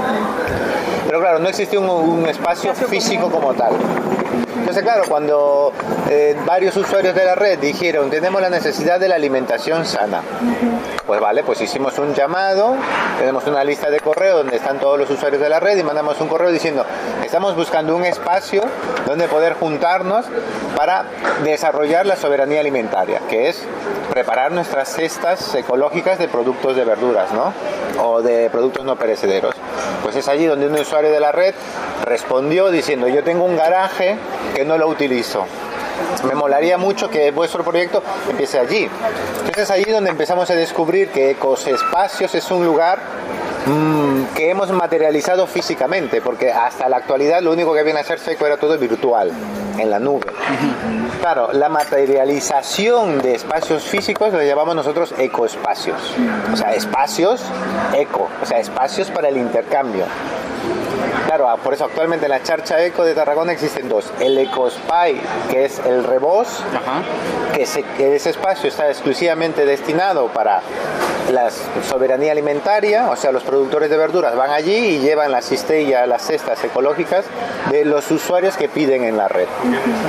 Pero claro, no existe un espacio físico como tal. Entonces, claro, cuando varios usuarios de la red dijeron, tenemos la necesidad de la alimentación sana, pues vale, pues hicimos un llamado, tenemos una lista de correo donde están todos los usuarios de la red y mandamos un correo diciendo, estamos buscando un espacio donde poder juntarnos para desarrollar la soberanía alimentaria, que es preparar nuestras cestas ecológicas de productos de verduras, ¿no? O de productos no perecederos. Pues es allí donde un usuario de la red respondió diciendo, yo tengo un garaje que no lo utilizo. Me molaría mucho que vuestro proyecto empiece allí. Entonces es allí donde empezamos a descubrir que Ecospacios es un lugar que hemos materializado físicamente, porque hasta la actualidad lo único que había en Hacerse Eco era todo virtual, en la nube. Claro, la materialización de espacios físicos lo llamamos nosotros ecoespacios. O sea, espacios eco, o sea, espacios para el intercambio. Claro, por eso actualmente en la Charcha Eco de Tarragona existen dos. El Ecospai, que es el rebós, que ese espacio está exclusivamente destinado para la soberanía alimentaria, o sea, los productores de verduras van allí y llevan la cistella, las cestas ecológicas de los usuarios que piden en la red.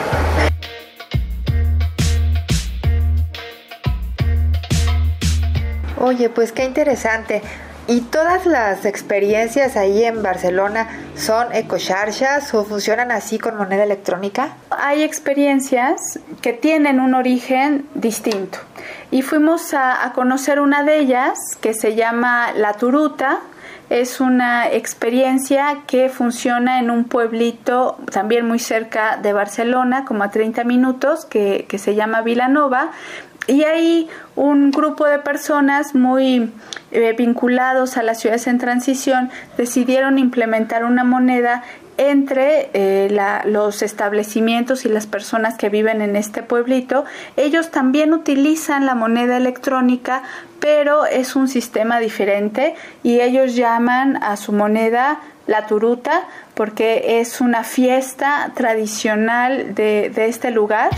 Oye, pues qué interesante. ¿Y todas las experiencias ahí en Barcelona son ecocharchas o funcionan así con moneda electrónica? Hay experiencias que tienen un origen distinto y fuimos a conocer una de ellas que se llama La Turuta. Es una experiencia que funciona en un pueblito también muy cerca de Barcelona, como a 30 minutos, que se llama Vilanova. Y ahí un grupo de personas muy vinculados a las ciudades en transición decidieron implementar una moneda entre los establecimientos y las personas que viven en este pueblito. Ellos también utilizan la moneda electrónica, pero es un sistema diferente y ellos llaman a su moneda La Turuta porque es una fiesta tradicional de este lugar.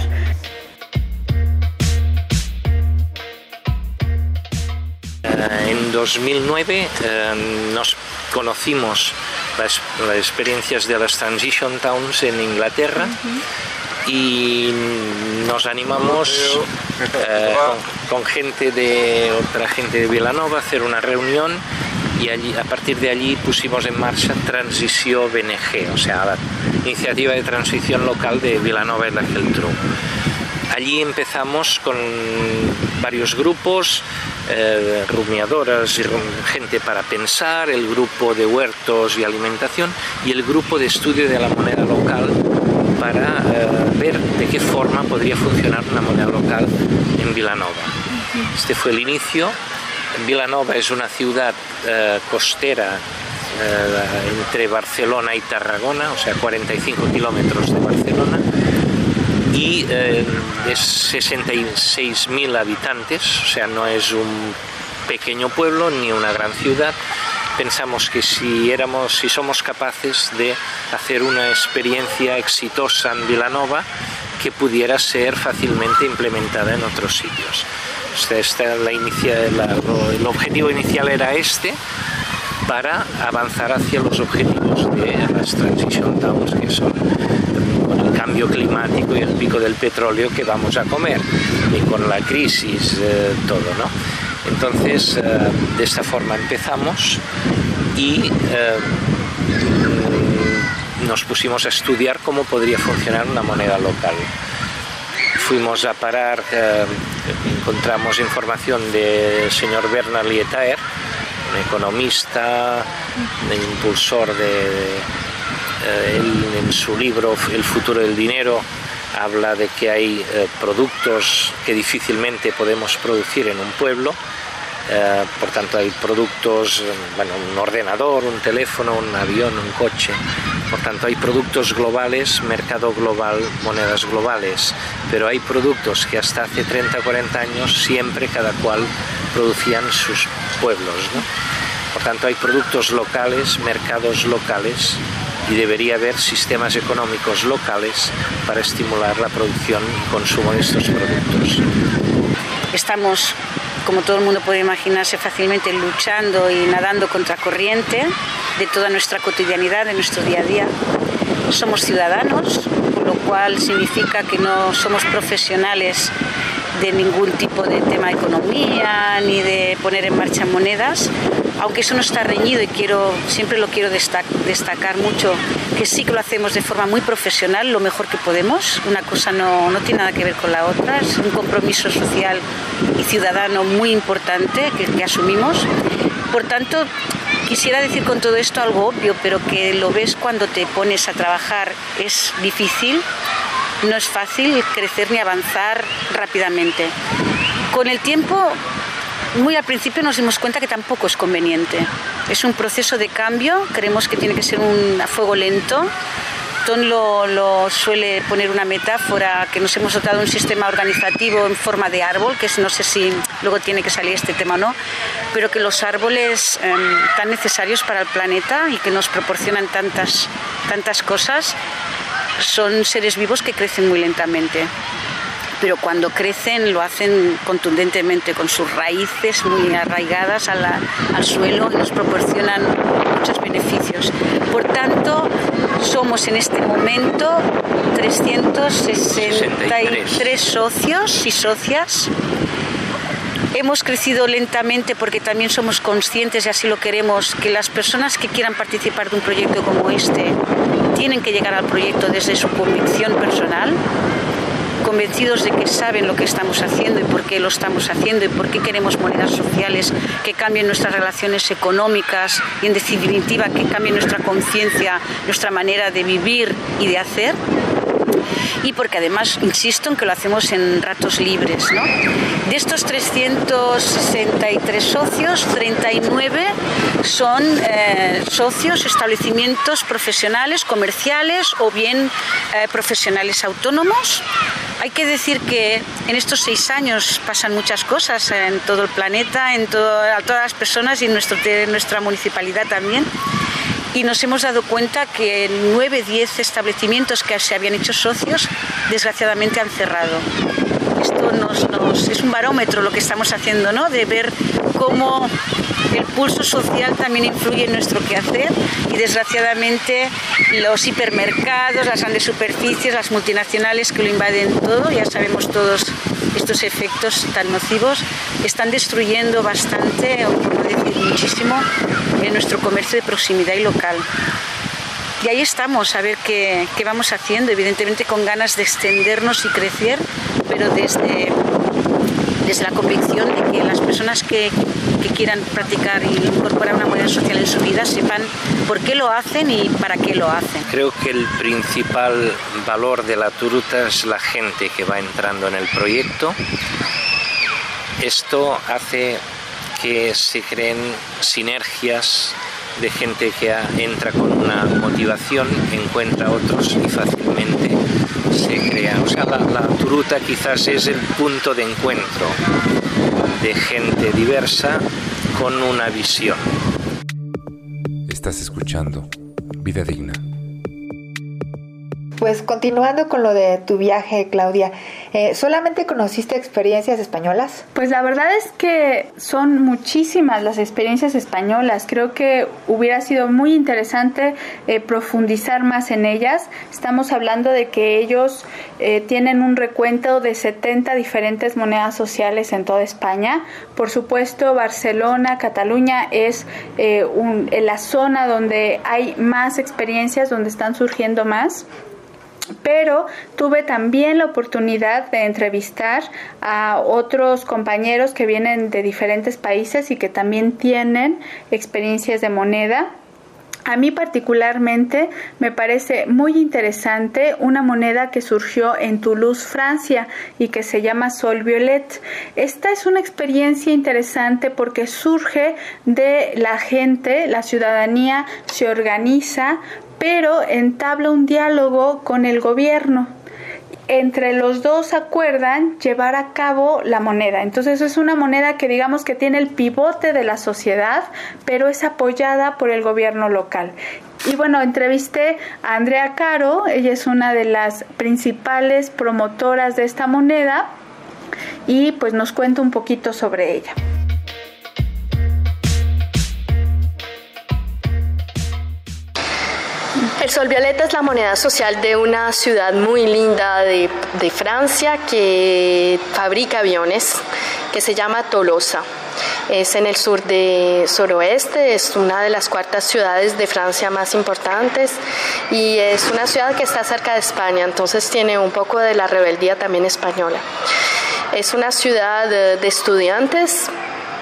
En 2009 nos conocimos las experiencias de las Transition Towns en Inglaterra y nos animamos con otra gente de Vilanova a hacer una reunión y a partir de allí pusimos en marcha Transició BNG, o sea, la iniciativa de transición local de Vilanova y la Geltrú. Allí empezamos con varios grupos, rumiadoras y gente para pensar, el grupo de huertos y alimentación y el grupo de estudio de la moneda local para ver de qué forma podría funcionar una moneda local en Vilanova. Este fue el inicio. Vilanova es una ciudad costera entre Barcelona y Tarragona, o sea, 45 kilómetros de Barcelona. Y es 66.000 habitantes, o sea, no es un pequeño pueblo ni una gran ciudad. Pensamos que si somos capaces de hacer una experiencia exitosa en Vilanova, que pudiera ser fácilmente implementada en otros sitios. El objetivo inicial era este, para avanzar hacia los objetivos de las Transition Towns, que son con el cambio climático y el pico del petróleo que vamos a comer, y con la crisis, todo, ¿no? Entonces, de esta forma empezamos y nos pusimos a estudiar cómo podría funcionar una moneda local. Fuimos a parar, encontramos información del señor Bernard Lietaer, un economista, impulsor él en su libro El futuro del dinero habla de que hay productos que difícilmente podemos producir en un pueblo. Por tanto, hay productos, bueno, un ordenador, un teléfono, un avión, un coche. Por tanto, hay productos globales, mercado global, monedas globales. Pero hay productos que hasta hace 30 o 40 años siempre cada cual producían sus pueblos, ¿no? Por tanto, hay productos locales, mercados locales, y debería haber sistemas económicos locales para estimular la producción y consumo de estos productos. Estamos, como todo el mundo puede imaginarse fácilmente, luchando y nadando contra corriente de toda nuestra cotidianidad, de nuestro día a día. Somos ciudadanos, con lo cual significa que no somos profesionales de ningún tipo de tema de economía ni de poner en marcha monedas, aunque eso no está reñido y siempre lo quiero destacar mucho, que sí que lo hacemos de forma muy profesional, lo mejor que podemos. Una cosa no tiene nada que ver con la otra, es un compromiso social y ciudadano muy importante que asumimos. Por tanto, quisiera decir con todo esto algo obvio, pero que lo ves cuando te pones a trabajar, es difícil. No es fácil crecer ni avanzar rápidamente. Con el tiempo, muy al principio nos dimos cuenta que tampoco es conveniente. Es un proceso de cambio, creemos que tiene que ser a fuego lento. Ton lo suele poner una metáfora, que nos hemos dotado de un sistema organizativo en forma de árbol, que no sé si luego tiene que salir este tema o no, pero que los árboles tan necesarios para el planeta y que nos proporcionan tantas cosas, son seres vivos que crecen muy lentamente, pero cuando crecen lo hacen contundentemente, con sus raíces muy arraigadas al suelo, y nos proporcionan muchos beneficios. Por tanto, somos en este momento 363 socios y socias. Hemos crecido lentamente porque también somos conscientes, y así lo queremos, que las personas que quieran participar de un proyecto como este tienen que llegar al proyecto desde su convicción personal, convencidos de que saben lo que estamos haciendo y por qué lo estamos haciendo y por qué queremos monedas sociales que cambien nuestras relaciones económicas y, en definitiva, que cambien nuestra conciencia, nuestra manera de vivir y de hacer. Y porque además insisto en que lo hacemos en ratos libres, ¿no? De estos 363 socios, 39 son socios, establecimientos profesionales, comerciales o bien profesionales autónomos. Hay que decir que en estos 6 años pasan muchas cosas en todo el planeta, a todas las personas y en nuestra municipalidad también. Y nos hemos dado cuenta que 9-10 establecimientos que se habían hecho socios, desgraciadamente han cerrado. Esto es un barómetro lo que estamos haciendo, ¿no? De ver cómo el pulso social también influye en nuestro quehacer, y desgraciadamente los hipermercados, las grandes superficies, las multinacionales que lo invaden todo, ya sabemos todos estos efectos tan nocivos, están destruyendo bastante, o por no decir muchísimo, en nuestro comercio de proximidad y local. Y ahí estamos, a ver qué vamos haciendo, evidentemente con ganas de extendernos y crecer, pero desde la convicción de que las personas que quieran practicar y incorporar una moneda social en su vida sepan por qué lo hacen y para qué lo hacen. Creo que el principal valor de la Turuta es la gente que va entrando en el proyecto. Esto hace que se creen sinergias de gente que entra con una motivación, encuentra a otros y fácilmente se crea. O sea, la Turuta quizás es el punto de encuentro de gente diversa con una visión. Estás escuchando Vida Digna. Pues continuando con lo de tu viaje, Claudia, ¿solamente conociste experiencias españolas? Pues la verdad es que son muchísimas las experiencias españolas. Creo que hubiera sido muy interesante profundizar más en ellas. Estamos hablando de que ellos tienen un recuento de 70 diferentes monedas sociales en toda España. Por supuesto, Barcelona, Cataluña es la zona donde hay más experiencias, donde están surgiendo más. Pero tuve también la oportunidad de entrevistar a otros compañeros que vienen de diferentes países y que también tienen experiencias de moneda. A mí particularmente me parece muy interesante una moneda que surgió en Toulouse, Francia, y que se llama Sol Violet. Esta es una experiencia interesante porque surge de la gente, la ciudadanía se organiza, pero entabla un diálogo con el gobierno. Entre los dos acuerdan llevar a cabo la moneda. Entonces es una moneda que digamos que tiene el pivote de la sociedad, pero es apoyada por el gobierno local. Y bueno, entrevisté a Andrea Caro, ella es una de las principales promotoras de esta moneda y pues nos cuenta un poquito sobre ella. El sol violeta es la moneda social de una ciudad muy linda de Francia que fabrica aviones, que se llama Tolosa. Es en el suroeste, es una de las cuartas ciudades de Francia más importantes y es una ciudad que está cerca de España, entonces tiene un poco de la rebeldía también española. Es una ciudad de estudiantes,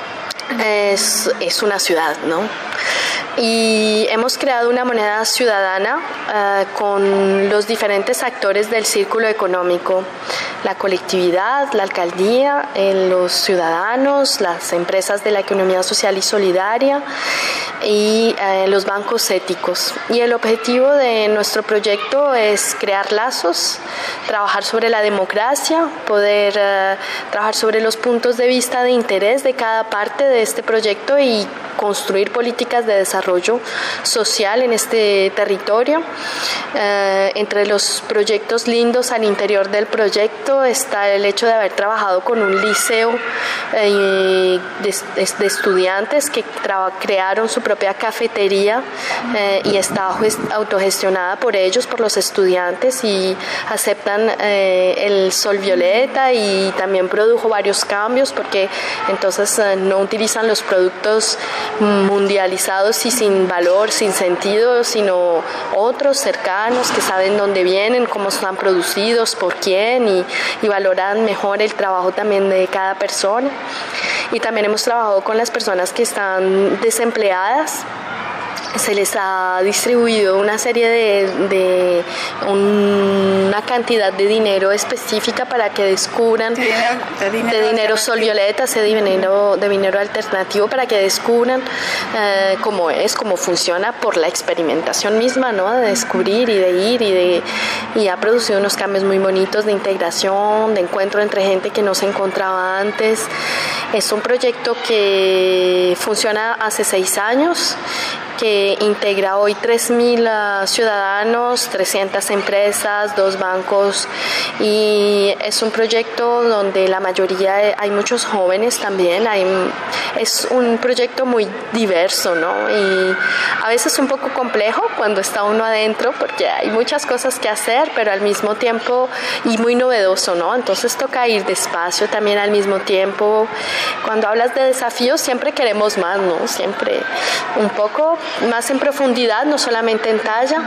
es una ciudad, ¿no? Y hemos creado una moneda ciudadana con los diferentes actores del círculo económico, la colectividad, la alcaldía, los ciudadanos, las empresas de la economía social y solidaria y los bancos éticos. Y el objetivo de nuestro proyecto es crear lazos, trabajar sobre la democracia, poder trabajar sobre los puntos de vista de interés de cada parte de este proyecto y construir políticas de desarrollo social en este territorio. Entre los proyectos lindos al interior del proyecto está el hecho de haber trabajado con un liceo de estudiantes que crearon su propia cafetería y está autogestionada por ellos, por los estudiantes, y aceptan el sol violeta, y también produjo varios cambios porque entonces no utilizan los productos mundializados y sin valor, sin sentido, sino otros cercanos que saben dónde vienen, cómo están producidos, por quién, y valoran mejor el trabajo también de cada persona. Y también hemos trabajado con las personas que están desempleadas. Se les ha distribuido una serie una cantidad de dinero específica para que descubran, de dinero sol violeta, de dinero alternativo, para que descubran cómo funciona por la experimentación misma, ¿no? De descubrir y de ir y ha producido unos cambios muy bonitos de integración, de encuentro entre gente que no se encontraba antes. Es un proyecto que funciona hace 6 años, que integra hoy 3.000 ciudadanos, 300 empresas, 2 bancos, y es un proyecto donde la mayoría, hay muchos jóvenes también, es un proyecto muy diverso, ¿no? Y a veces un poco complejo cuando está uno adentro porque hay muchas cosas que hacer, pero al mismo tiempo, y muy novedoso, ¿no? Entonces toca ir despacio también al mismo tiempo. Cuando hablas de desafíos siempre queremos más, ¿no? Siempre un poco más en profundidad, no solamente en talla.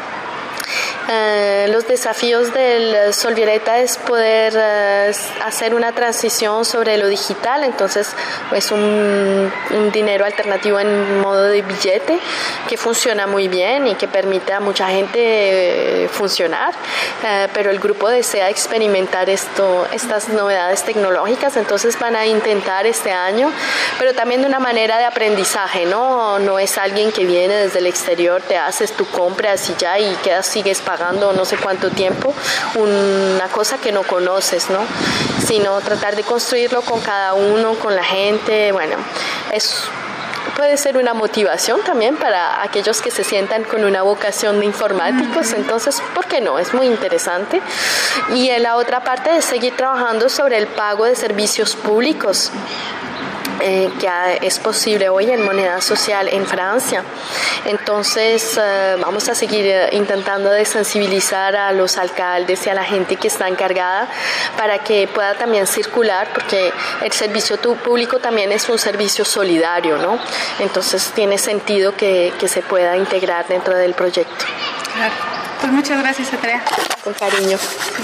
Los desafíos del sol violeta es poder hacer una transición sobre lo digital, entonces es un dinero alternativo en modo de billete que funciona muy bien y que permite a mucha gente funcionar, pero el grupo desea experimentar estas novedades tecnológicas, entonces van a intentar este año, pero también de una manera de aprendizaje, no es alguien que viene desde el exterior, te haces tu compras y ya, y sigues pagando no sé cuánto tiempo una cosa que no conoces, ¿no? Sino tratar de construirlo con cada uno, con la gente. Bueno, puede ser una motivación también para aquellos que se sientan con una vocación de informáticos, entonces, ¿por qué no? Es muy interesante. Y en la otra parte es seguir trabajando sobre el pago de servicios públicos, que es posible hoy en moneda social en Francia. Entonces vamos a seguir intentando de sensibilizar a los alcaldes y a la gente que está encargada para que pueda también circular, porque el servicio público también es un servicio solidario, ¿no? Entonces tiene sentido que se pueda integrar dentro del proyecto. Claro. Pues muchas gracias, Andrea. Con cariño.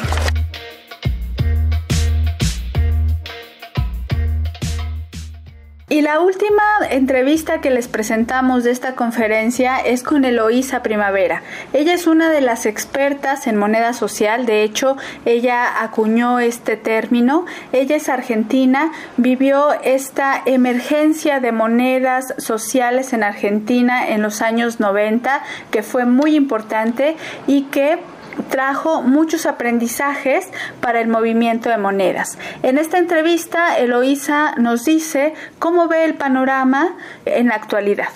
Y la última entrevista que les presentamos de esta conferencia es con Eloísa Primavera. Ella es una de las expertas en moneda social, de hecho, ella acuñó este término. Ella es argentina, vivió esta emergencia de monedas sociales en Argentina en los años 90, que fue muy importante y que trajo muchos aprendizajes para el movimiento de monedas. En esta entrevista, Eloísa nos dice cómo ve el panorama en la actualidad.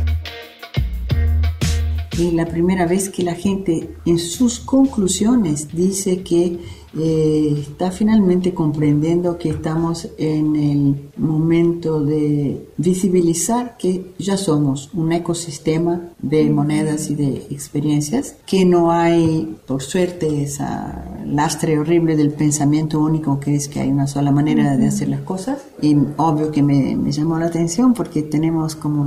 Es la primera vez que la gente en sus conclusiones dice que está finalmente comprendiendo que estamos en el momento de visibilizar que ya somos un ecosistema de monedas y de experiencias, que no hay, por suerte, esa lastre horrible del pensamiento único que es que hay una sola manera de hacer las cosas. Y obvio que me llamó la atención porque tenemos como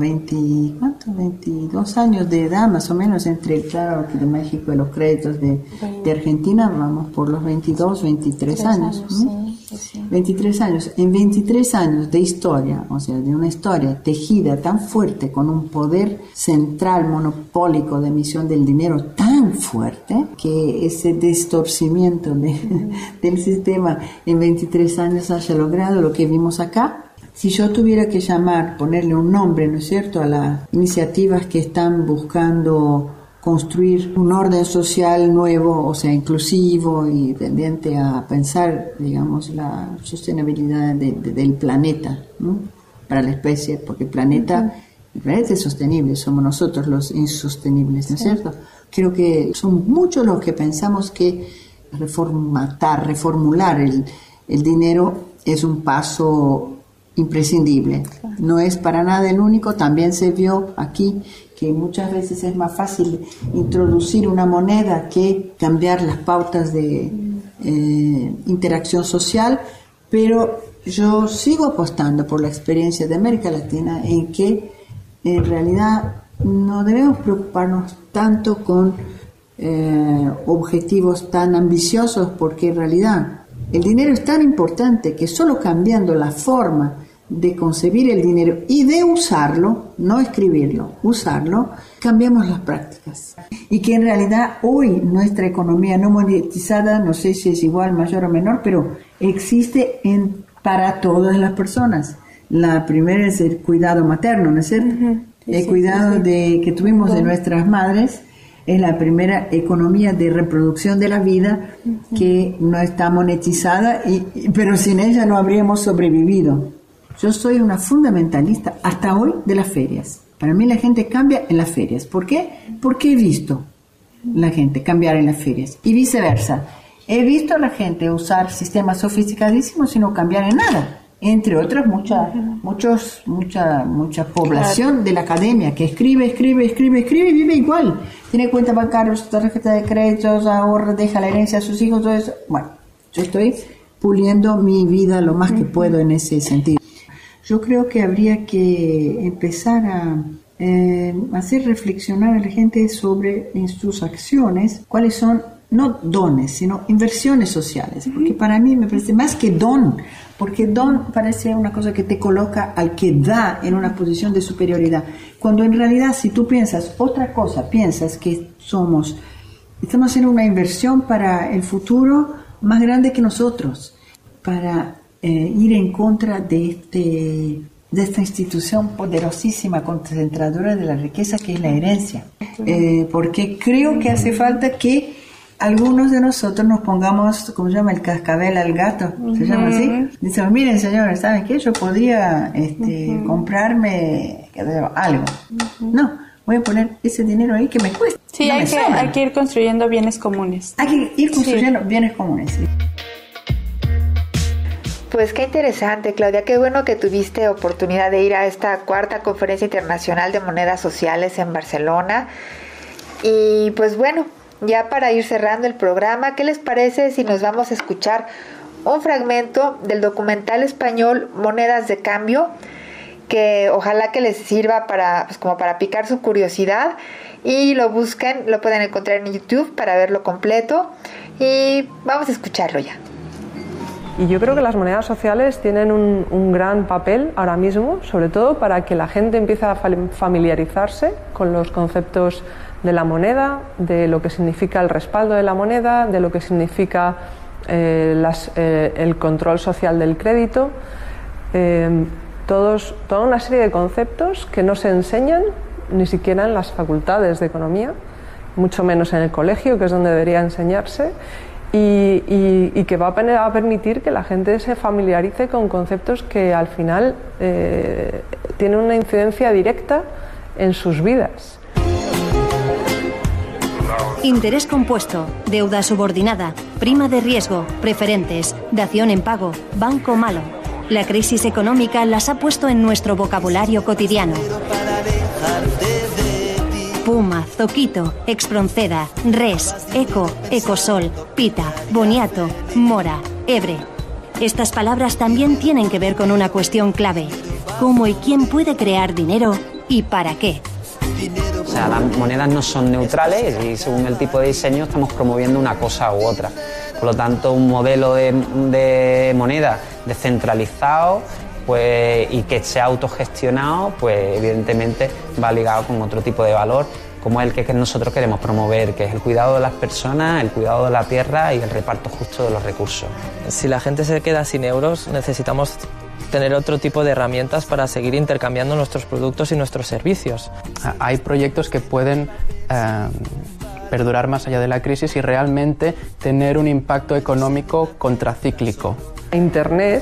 22 años de edad más o menos entre, claro, aquí de México y los créditos de Argentina, vamos por los 23 años. Sí. 23 años. En 23 años de historia, o sea, de una historia tejida tan fuerte, con un poder central monopólico de emisión del dinero tan fuerte, que ese distorcimiento del sistema en 23 años haya logrado lo que vimos acá. Si yo tuviera que ponerle un nombre, ¿no es cierto?, a las iniciativas que están buscando construir un orden social nuevo, o sea, inclusivo y tendiente a pensar, digamos, la sostenibilidad del planeta, ¿no?, para la especie, porque el planeta es sostenible, somos nosotros los insostenibles, ¿no es cierto? Creo que son muchos los que pensamos que reformular el dinero es un paso imprescindible. No es para nada el único, también se vio aquí que muchas veces es más fácil introducir una moneda que cambiar las pautas de interacción social, pero yo sigo apostando por la experiencia de América Latina en que en realidad no debemos preocuparnos tanto con objetivos tan ambiciosos, porque en realidad el dinero es tan importante que solo cambiando la forma de concebir el dinero y de usarlo, no escribirlo, usarlo, cambiamos las prácticas. Y que en realidad hoy nuestra economía no monetizada, no sé si es igual, mayor o menor, pero existe para todas las personas. La primera es el cuidado materno, ¿no es cierto? El cuidado que tuvimos de nuestras madres es la primera economía de reproducción de la vida que no está monetizada, pero sin ella no habríamos sobrevivido. Yo soy una fundamentalista hasta hoy de las ferias. Para mí la gente cambia en las ferias. ¿Por qué? Porque he visto la gente cambiar en las ferias y viceversa. He visto a la gente usar sistemas sofisticadísimos y no cambiar en nada. Entre otras, mucha población de la academia que escribe y vive igual. Tiene cuenta bancaria, su tarjeta de créditos, ahorra, deja la herencia a sus hijos, todo eso. Bueno, yo estoy puliendo mi vida lo más que puedo en ese sentido. Yo creo que habría que empezar a hacer reflexionar a la gente sobre en sus acciones cuáles son, no dones, sino inversiones sociales. Porque para mí me parece más que don, porque don parece una cosa que te coloca al que da en una posición de superioridad. Cuando en realidad, si tú piensas otra cosa, piensas que estamos haciendo una inversión para el futuro más grande que nosotros, para ir en contra de esta institución poderosísima concentradora de la riqueza que es la herencia, porque creo que hace falta que algunos de nosotros nos pongamos, ¿cómo se llama? El cascabel al gato, ¿se llama así? Dicen, miren señores, ¿saben qué? Yo podría comprarme algo. No, voy a poner ese dinero ahí que me cuesta. Sí, no hay que ir construyendo bienes comunes. Hay que ir construyendo bienes comunes. Pues qué interesante, Claudia, qué bueno que tuviste oportunidad de ir a esta 4ª Conferencia Internacional de Monedas Sociales en Barcelona. Y pues bueno, ya para ir cerrando el programa, ¿qué les parece si nos vamos a escuchar un fragmento del documental español Monedas de Cambio, que ojalá que les sirva para, pues como para picar su curiosidad, y lo busquen, lo pueden encontrar en YouTube para verlo completo, y vamos a escucharlo ya. Y yo creo que las monedas sociales tienen un gran papel ahora mismo, sobre todo para que la gente empiece a familiarizarse con los conceptos de la moneda, de lo que significa el respaldo de la moneda, de lo que significa el control social del crédito, toda una serie de conceptos que no se enseñan ni siquiera en las facultades de economía, mucho menos en el colegio, que es donde debería enseñarse, y que va a permitir que la gente se familiarice con conceptos que al final tienen una incidencia directa en sus vidas. Interés compuesto, deuda subordinada, prima de riesgo, preferentes, dación en pago, banco malo. La crisis económica las ha puesto en nuestro vocabulario cotidiano. Puma, Zoquito, Expronceda, Res, Eco, Ecosol, Pita, Boniato, Mora, Ebre. Estas palabras también tienen que ver con una cuestión clave: cómo y quién puede crear dinero y para qué. O sea, las monedas no son neutrales y según el tipo de diseño estamos promoviendo una cosa u otra. Por lo tanto, un modelo de moneda descentralizado, pues, y que sea autogestionado, pues evidentemente va ligado con otro tipo de valor, como el que nosotros queremos promover, que es el cuidado de las personas, el cuidado de la tierra y el reparto justo de los recursos. Si la gente se queda sin euros, necesitamos tener otro tipo de herramientas para seguir intercambiando nuestros productos y nuestros servicios. Hay proyectos que pueden perdurar más allá de la crisis y realmente tener un impacto económico contracíclico. Internet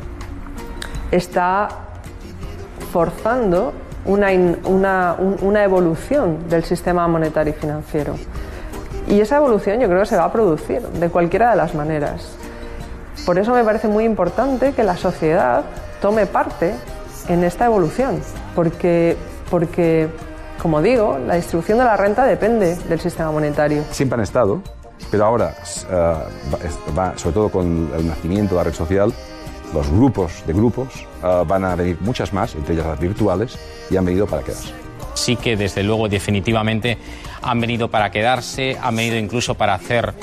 está forzando una evolución del sistema monetario y financiero. Y esa evolución yo creo que se va a producir de cualquiera de las maneras. Por eso me parece muy importante que la sociedad tome parte en esta evolución, porque como digo, la distribución de la renta depende del sistema monetario. Siempre han estado, pero ahora, sobre todo con el nacimiento de la red social, los grupos de grupos van a venir muchas más, entre ellas las virtuales, y han venido para quedarse. Sí que desde luego definitivamente han venido para quedarse, han venido incluso para hacer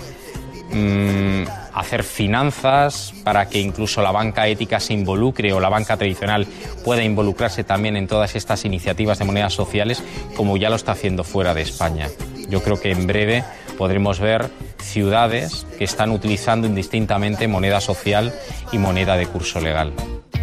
finanzas, para que incluso la banca ética se involucre o la banca tradicional pueda involucrarse también en todas estas iniciativas de monedas sociales, como ya lo está haciendo fuera de España. Yo creo que en breve podremos ver ciudades que están utilizando indistintamente moneda social y moneda de curso legal.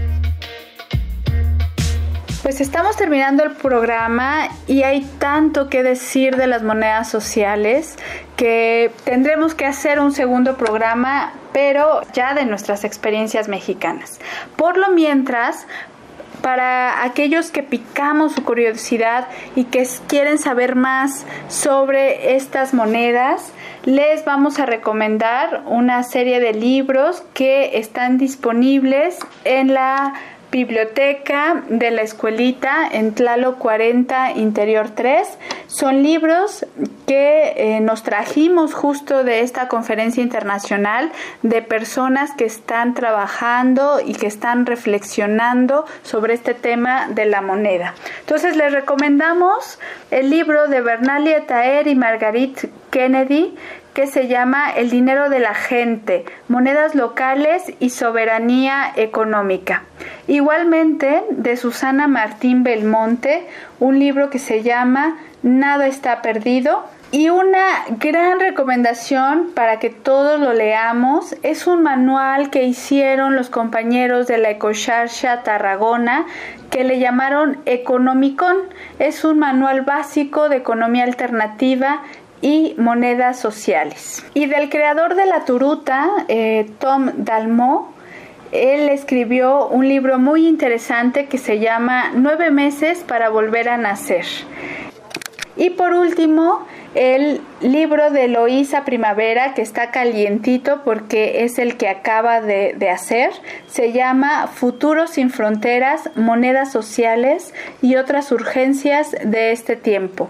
Pues estamos terminando el programa y hay tanto que decir de las monedas sociales que tendremos que hacer un segundo programa, pero ya de nuestras experiencias mexicanas. Por lo mientras, para aquellos que picamos su curiosidad y que quieren saber más sobre estas monedas, les vamos a recomendar una serie de libros que están disponibles en la biblioteca de la escuelita en Tlaloc 40 Interior 3. Son libros que nos trajimos justo de esta conferencia internacional de personas que están trabajando y que están reflexionando sobre este tema de la moneda. Entonces les recomendamos el libro de Bernalia Taher y Marguerite Kennedy, que se llama El dinero de la gente, monedas locales y soberanía económica. Igualmente, de Susana Martín Belmonte, un libro que se llama Nada está perdido. Y una gran recomendación para que todos lo leamos es un manual que hicieron los compañeros de la Ecoxarxa Tarragona, que le llamaron Economicon. Es un manual básico de economía alternativa y monedas sociales. Y del creador de la turuta, Tom Dalmau, Él escribió un libro muy interesante que se llama 9 meses para volver a nacer. Y por último, el libro de Eloísa Primavera, que está calientito porque es el que acaba de hacer, se llama Futuro sin fronteras, monedas sociales y otras urgencias de este tiempo.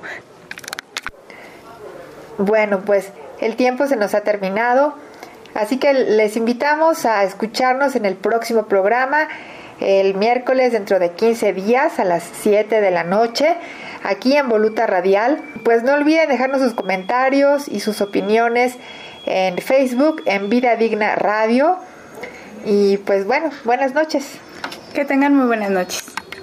Bueno, pues el tiempo se nos ha terminado, así que les invitamos a escucharnos en el próximo programa, el miércoles dentro de 15 días a las 7 de la noche, aquí en Voluta Radial. Pues no olviden dejarnos sus comentarios y sus opiniones en Facebook, en Vida Digna Radio. Y pues bueno, buenas noches. Que tengan muy buenas noches.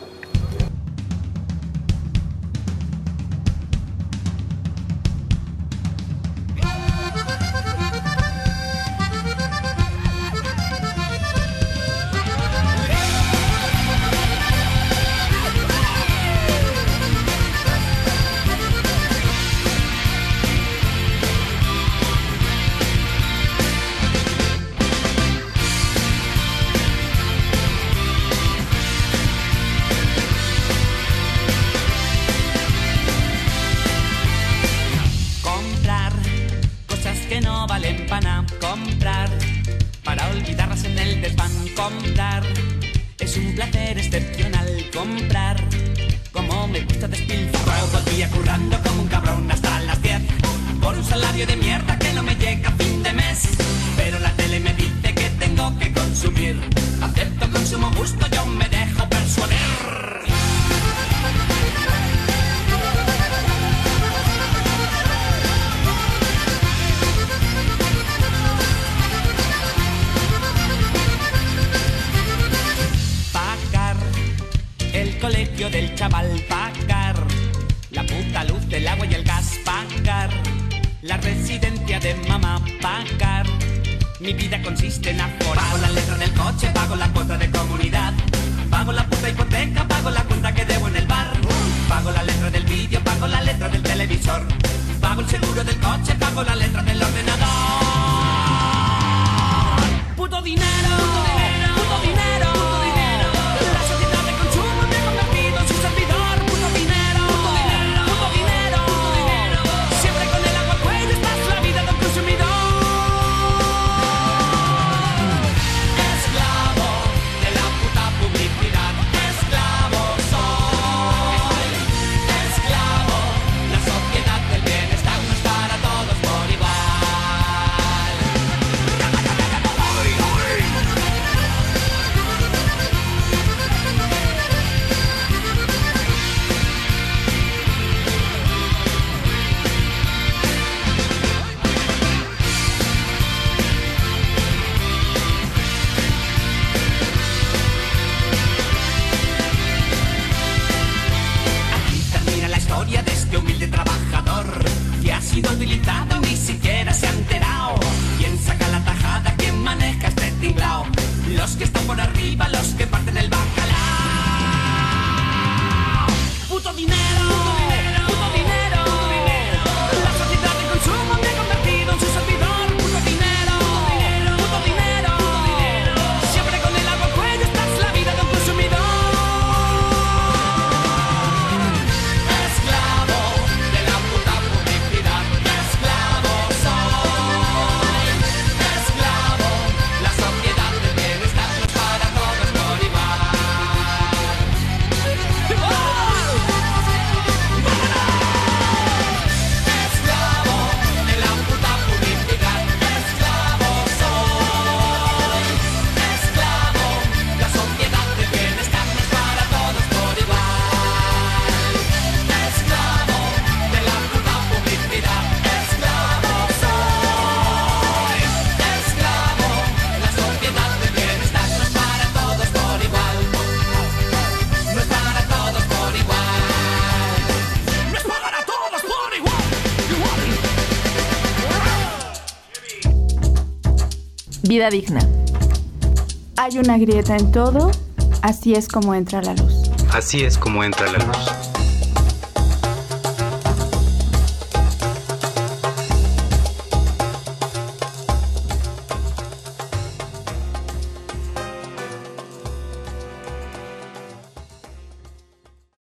Comprar para olvidarlas en el desván. Comprar es un placer excepcional. Comprar, como me gusta despilfarrar todo el día currando como un cabrón hasta las 10 por un salario de mierda que no me llega a fin de mes. Pero la tele me dice que tengo que consumir. Acepto consumo justo, yo me dejo persuadir. El colegio del chaval, pagar la puta luz, del agua y el gas, pagar la residencia de mamá, pagar. Mi vida consiste en aforar. Pago la letra del coche, pago la cuota de comunidad, pago la puta hipoteca, pago la cuenta que debo en el bar, pago la letra del vídeo, pago la letra del televisor, pago el seguro del coche, pago la letra del ordenador. Puto dinero, puto dinero, puto dinero. Utilizado, ni siquiera se ha enterado. ¿Quién saca la tajada? ¿Quién maneja este tinglao? Los que están por arriba, los que parten el bacalao. Puto dinero, puto dinero, puto dinero, puto dinero. La sociedad de consumo me ha convertido en su servidor. Puto dinero, puto dinero, puto dinero. Siempre con el agua al cuello, esta es la vida de un consumidor. Esclavo de la puta publicidad. Vida digna. Hay una grieta en todo, así es como entra la luz. Así es como entra la luz.